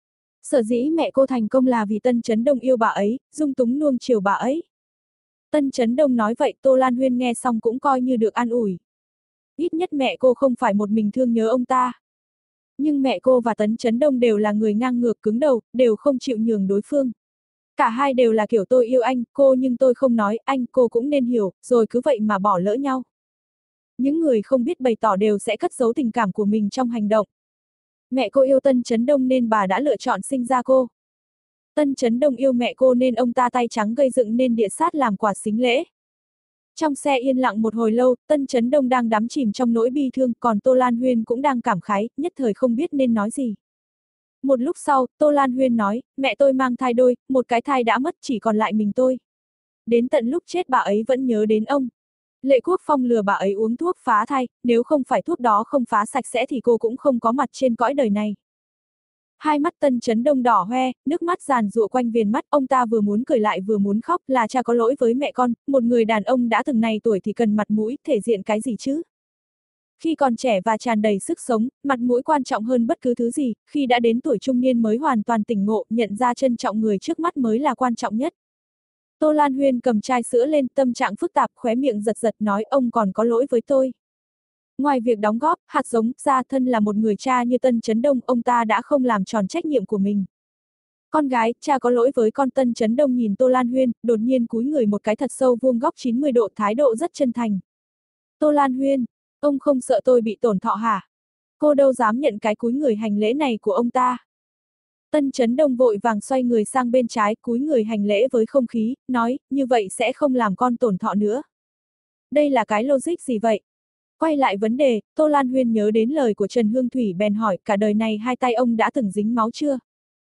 Sở dĩ mẹ cô thành công là vì Tân Chấn Đông yêu bà ấy, dung túng nuông chiều bà ấy. Tân Chấn Đông nói vậy, Tô Lan Huyên nghe xong cũng coi như được an ủi. Ít nhất mẹ cô không phải một mình thương nhớ ông ta. Nhưng mẹ cô và Tân Chấn Đông đều là người ngang ngược cứng đầu, đều không chịu nhường đối phương. Cả hai đều là kiểu tôi yêu anh, cô nhưng tôi không nói, anh, cô cũng nên hiểu, rồi cứ vậy mà bỏ lỡ nhau. Những người không biết bày tỏ đều sẽ cất giấu tình cảm của mình trong hành động. Mẹ cô yêu Tân Chấn Đông nên bà đã lựa chọn sinh ra cô. Tân Chấn Đông yêu mẹ cô nên ông ta tay trắng gây dựng nên địa sát làm quà sính lễ. Trong xe yên lặng một hồi lâu, Tân Chấn Đông đang đắm chìm trong nỗi bi thương, còn Tô Lan Huyên cũng đang cảm khái, nhất thời không biết nên nói gì. Một lúc sau, Tô Lan Huyên nói, mẹ tôi mang thai đôi, một cái thai đã mất, chỉ còn lại mình tôi. Đến tận lúc chết bà ấy vẫn nhớ đến ông. Lệ Quốc Phong lừa bà ấy uống thuốc phá thai, nếu không phải thuốc đó không phá sạch sẽ thì cô cũng không có mặt trên cõi đời này. Hai mắt Tân Chấn Đông đỏ hoe, nước mắt giàn giụa quanh viền mắt, ông ta vừa muốn cười lại vừa muốn khóc, là cha có lỗi với mẹ con, một người đàn ông đã từng này tuổi thì cần mặt mũi, thể diện cái gì chứ? Khi còn trẻ và tràn đầy sức sống, mặt mũi quan trọng hơn bất cứ thứ gì, khi đã đến tuổi trung niên mới hoàn toàn tỉnh ngộ, nhận ra trân trọng người trước mắt mới là quan trọng nhất. Tô Lan Huyên cầm chai sữa lên, tâm trạng phức tạp, khóe miệng giật giật nói ông còn có lỗi với tôi. Ngoài việc đóng góp, hạt giống, ra thân là một người cha như Tân Chấn Đông, ông ta đã không làm tròn trách nhiệm của mình. Con gái, cha có lỗi với con. Tân Chấn Đông nhìn Tô Lan Huyên, đột nhiên cúi người một cái thật sâu vuông góc chín mươi độ, thái độ rất chân thành. Tô Lan Huyên, ông không sợ tôi bị tổn thọ hả? Cô đâu dám nhận cái cúi người hành lễ này của ông ta. Tân Chấn Đông vội vàng xoay người sang bên trái, cúi người hành lễ với không khí, nói, như vậy sẽ không làm con tổn thọ nữa. Đây là cái logic gì vậy? Quay lại vấn đề, Tô Lan Huyên nhớ đến lời của Trần Hương Thủy bèn hỏi, cả đời này hai tay ông đã từng dính máu chưa?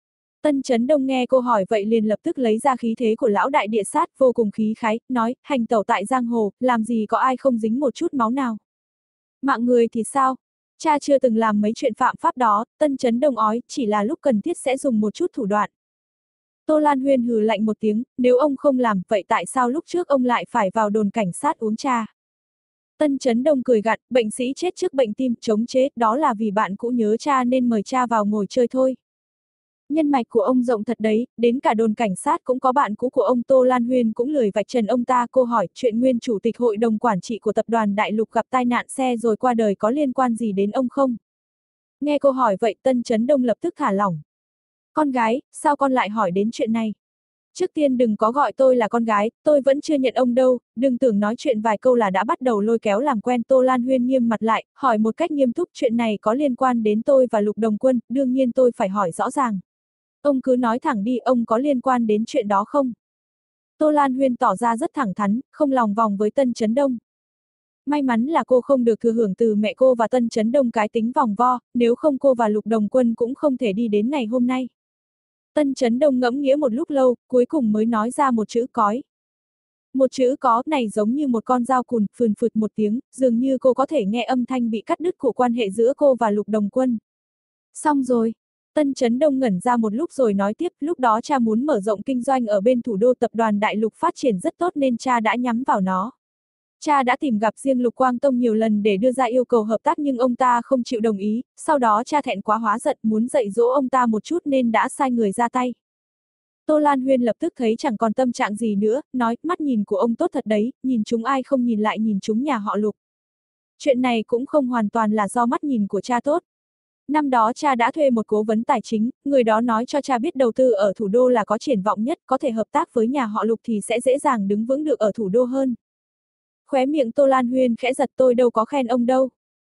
Tân Chấn Đông nghe cô hỏi vậy liền lập tức lấy ra khí thế của lão đại địa sát, vô cùng khí khái, nói, hành tẩu tại giang hồ, làm gì có ai không dính một chút máu nào. Mạng người thì sao? Cha chưa từng làm mấy chuyện phạm pháp đó. Tân Chấn Đông ói, chỉ là lúc cần thiết sẽ dùng một chút thủ đoạn. Tô Lan Huyên hừ lạnh một tiếng, nếu ông không làm, vậy tại sao lúc trước ông lại phải vào đồn cảnh sát uống trà? Tân Chấn Đông cười gằn, bệnh sĩ chết trước bệnh tim, chống chế, đó là vì bạn cũ nhớ cha nên mời cha vào ngồi chơi thôi. Nhân mạch của ông rộng thật đấy, đến cả đồn cảnh sát cũng có bạn cũ của ông. Tô Lan Huyên cũng lười vạch trần ông ta. Cô hỏi, chuyện nguyên chủ tịch hội đồng quản trị của tập đoàn Đại Lục gặp tai nạn xe rồi qua đời có liên quan gì đến ông không? Nghe cô hỏi vậy, Tân Chấn Đông lập tức thả lỏng. Con gái, sao con lại hỏi đến chuyện này? Trước tiên đừng có gọi tôi là con gái, tôi vẫn chưa nhận ông đâu, đừng tưởng nói chuyện vài câu là đã bắt đầu lôi kéo làm quen. Tô Lan Huyên nghiêm mặt lại, hỏi một cách nghiêm túc, chuyện này có liên quan đến tôi và Lục Đồng Quân, đương nhiên tôi phải hỏi rõ ràng. Ông cứ nói thẳng đi, ông có liên quan đến chuyện đó không? Tô Lan Huyên tỏ ra rất thẳng thắn, không lòng vòng với Tân Chấn Đông. May mắn là cô không được thừa hưởng từ mẹ cô và Tân Chấn Đông cái tính vòng vo, nếu không cô và Lục Đồng Quân cũng không thể đi đến ngày hôm nay. Tân Chấn Đông ngẫm nghĩa một lúc lâu, cuối cùng mới nói ra một chữ cói. Một chữ có này giống như một con dao cùn, phườn phượt một tiếng, dường như cô có thể nghe âm thanh bị cắt đứt của quan hệ giữa cô và Lục Đồng Quân. Xong rồi. Tân Chấn Đông ngẩn ra một lúc rồi nói tiếp, lúc đó cha muốn mở rộng kinh doanh ở bên thủ đô, tập đoàn Đại Lục phát triển rất tốt nên cha đã nhắm vào nó. Cha đã tìm gặp riêng Lục Quang Tông nhiều lần để đưa ra yêu cầu hợp tác nhưng ông ta không chịu đồng ý, sau đó cha thẹn quá hóa giận muốn dạy dỗ ông ta một chút nên đã sai người ra tay. Tô Lan Huyên lập tức thấy chẳng còn tâm trạng gì nữa, nói, mắt nhìn của ông tốt thật đấy, nhìn chúng ai không nhìn lại nhìn chúng nhà họ Lục. Chuyện này cũng không hoàn toàn là do mắt nhìn của cha tốt. Năm đó cha đã thuê một cố vấn tài chính, người đó nói cho cha biết đầu tư ở thủ đô là có triển vọng nhất, có thể hợp tác với nhà họ Lục thì sẽ dễ dàng đứng vững được ở thủ đô hơn. Khóe miệng Tô Lan Huyên khẽ giật, tôi đâu có khen ông đâu.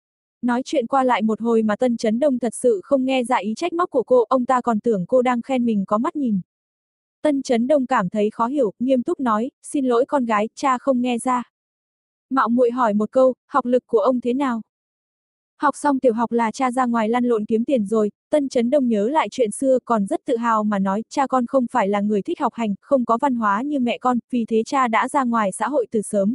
Nói chuyện qua lại một hồi mà Tân Chấn Đông thật sự không nghe ra ý trách móc của cô, ông ta còn tưởng cô đang khen mình có mắt nhìn. Tân Chấn Đông cảm thấy khó hiểu, nghiêm túc nói, xin lỗi con gái, cha không nghe ra. Mạo muội hỏi một câu, học lực của ông thế nào? Học xong tiểu học là cha ra ngoài lăn lộn kiếm tiền rồi. Tân Chấn Đông nhớ lại chuyện xưa còn rất tự hào mà nói, cha con không phải là người thích học hành, không có văn hóa như mẹ con, vì thế cha đã ra ngoài xã hội từ sớm.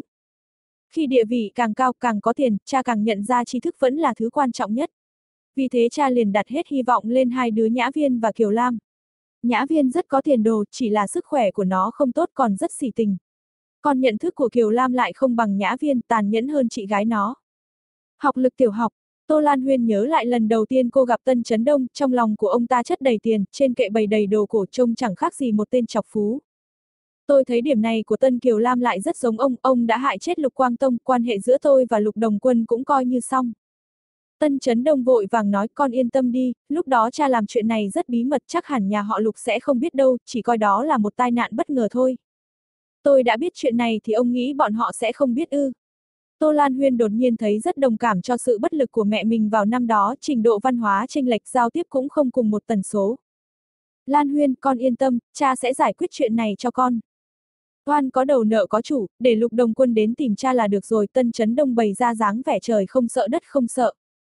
Khi địa vị càng cao càng có tiền, cha càng nhận ra tri thức vẫn là thứ quan trọng nhất. Vì thế cha liền đặt hết hy vọng lên hai đứa Nhã Viên và Kiều Lam. Nhã Viên rất có tiền đồ, chỉ là sức khỏe của nó không tốt còn rất xỉ tình. Còn nhận thức của Kiều Lam lại không bằng Nhã Viên, tàn nhẫn hơn chị gái nó. Học lực tiểu học. Tô Lan Huyên nhớ lại lần đầu tiên cô gặp Tân Chấn Đông, trong lòng của ông ta chất đầy tiền, trên kệ bày đầy đồ cổ trông chẳng khác gì một tên trọc phú. Tôi thấy điểm này của Tân Kiều Lam lại rất giống ông, ông đã hại chết Lục Quang Tông, quan hệ giữa tôi và Lục Đồng Quân cũng coi như xong. Tân Chấn Đông vội vàng nói, con yên tâm đi, lúc đó cha làm chuyện này rất bí mật, chắc hẳn nhà họ Lục sẽ không biết đâu, chỉ coi đó là một tai nạn bất ngờ thôi. Tôi đã biết chuyện này thì ông nghĩ bọn họ sẽ không biết ư? Tô Lan Huyên đột nhiên thấy rất đồng cảm cho sự bất lực của mẹ mình vào năm đó, trình độ văn hóa chênh lệch, giao tiếp cũng không cùng một tần số. Lan Huyên, con yên tâm, cha sẽ giải quyết chuyện này cho con. Oan có đầu nợ có chủ, để Lục Đồng Quân đến tìm cha là được rồi. Tân Chấn Đông bày ra dáng vẻ trời không sợ đất không sợ.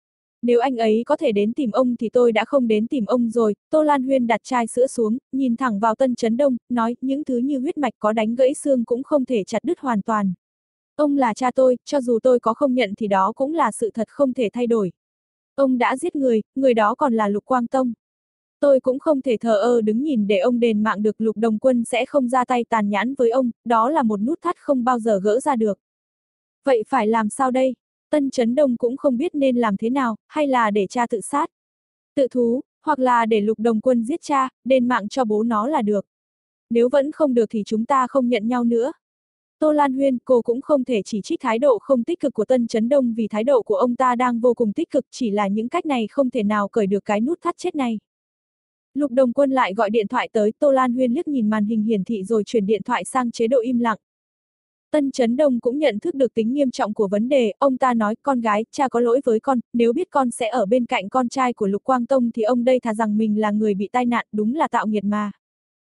Nếu anh ấy có thể đến tìm ông thì tôi đã không đến tìm ông rồi. Tô Lan Huyên đặt chai sữa xuống, nhìn thẳng vào Tân Chấn Đông, nói, những thứ như huyết mạch có đánh gãy xương cũng không thể chặt đứt hoàn toàn. Ông là cha tôi, cho dù tôi có không nhận thì đó cũng là sự thật không thể thay đổi. Ông đã giết người, người đó còn là Lục Quang Tông. Tôi cũng không thể thờ ơ đứng nhìn để ông đền mạng được. Lục Đồng Quân sẽ không ra tay tàn nhẫn với ông, đó là một nút thắt không bao giờ gỡ ra được. Vậy phải làm sao đây? Tân Chấn Đông cũng không biết nên làm thế nào, hay là để cha tự sát, tự thú, hoặc là để Lục Đồng Quân giết cha, đền mạng cho bố nó là được. Nếu vẫn không được thì chúng ta không nhận nhau nữa. Tô Lan Huyên, cô cũng không thể chỉ trích thái độ không tích cực của Tân Chấn Đông vì thái độ của ông ta đang vô cùng tích cực, chỉ là những cách này không thể nào cởi được cái nút thắt chết này. Lục Đồng Quân lại gọi điện thoại tới, Tô Lan Huyên liếc nhìn màn hình hiển thị rồi chuyển điện thoại sang chế độ im lặng. Tân Chấn Đông cũng nhận thức được tính nghiêm trọng của vấn đề, ông ta nói, con gái, cha có lỗi với con, nếu biết con sẽ ở bên cạnh con trai của Lục Quang Tông thì ông đây thà rằng mình là người bị tai nạn, đúng là tạo nghiệt mà.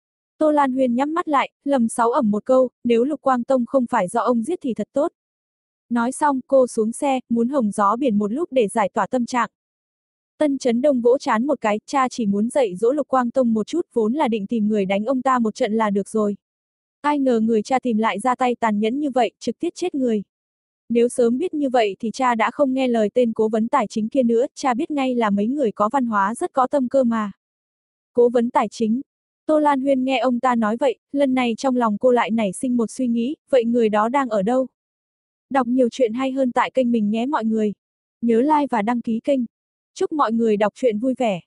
Tô Lan Huyên nhắm mắt lại, lầm sáu ẩm một câu, nếu Lục Quang Tông không phải do ông giết thì thật tốt. Nói xong, cô xuống xe, muốn hồng gió biển một lúc để giải tỏa tâm trạng. Tân Chấn Đông vỗ chán một cái, cha chỉ muốn dạy dỗ Lục Quang Tông một chút, vốn là định tìm người đánh ông ta một trận là được rồi. Ai ngờ người cha tìm lại ra tay tàn nhẫn như vậy, trực tiếp chết người. Nếu sớm biết như vậy thì cha đã không nghe lời tên cố vấn tài chính kia nữa, cha biết ngay là mấy người có văn hóa rất có tâm cơ mà. Cố vấn tài chính. Tô Lan Huyên nghe ông ta nói vậy, lần này trong lòng cô lại nảy sinh một suy nghĩ, vậy người đó đang ở đâu? Đọc nhiều chuyện hay hơn tại kênh mình nhé mọi người. Nhớ like và đăng ký kênh. Chúc mọi người đọc truyện vui vẻ.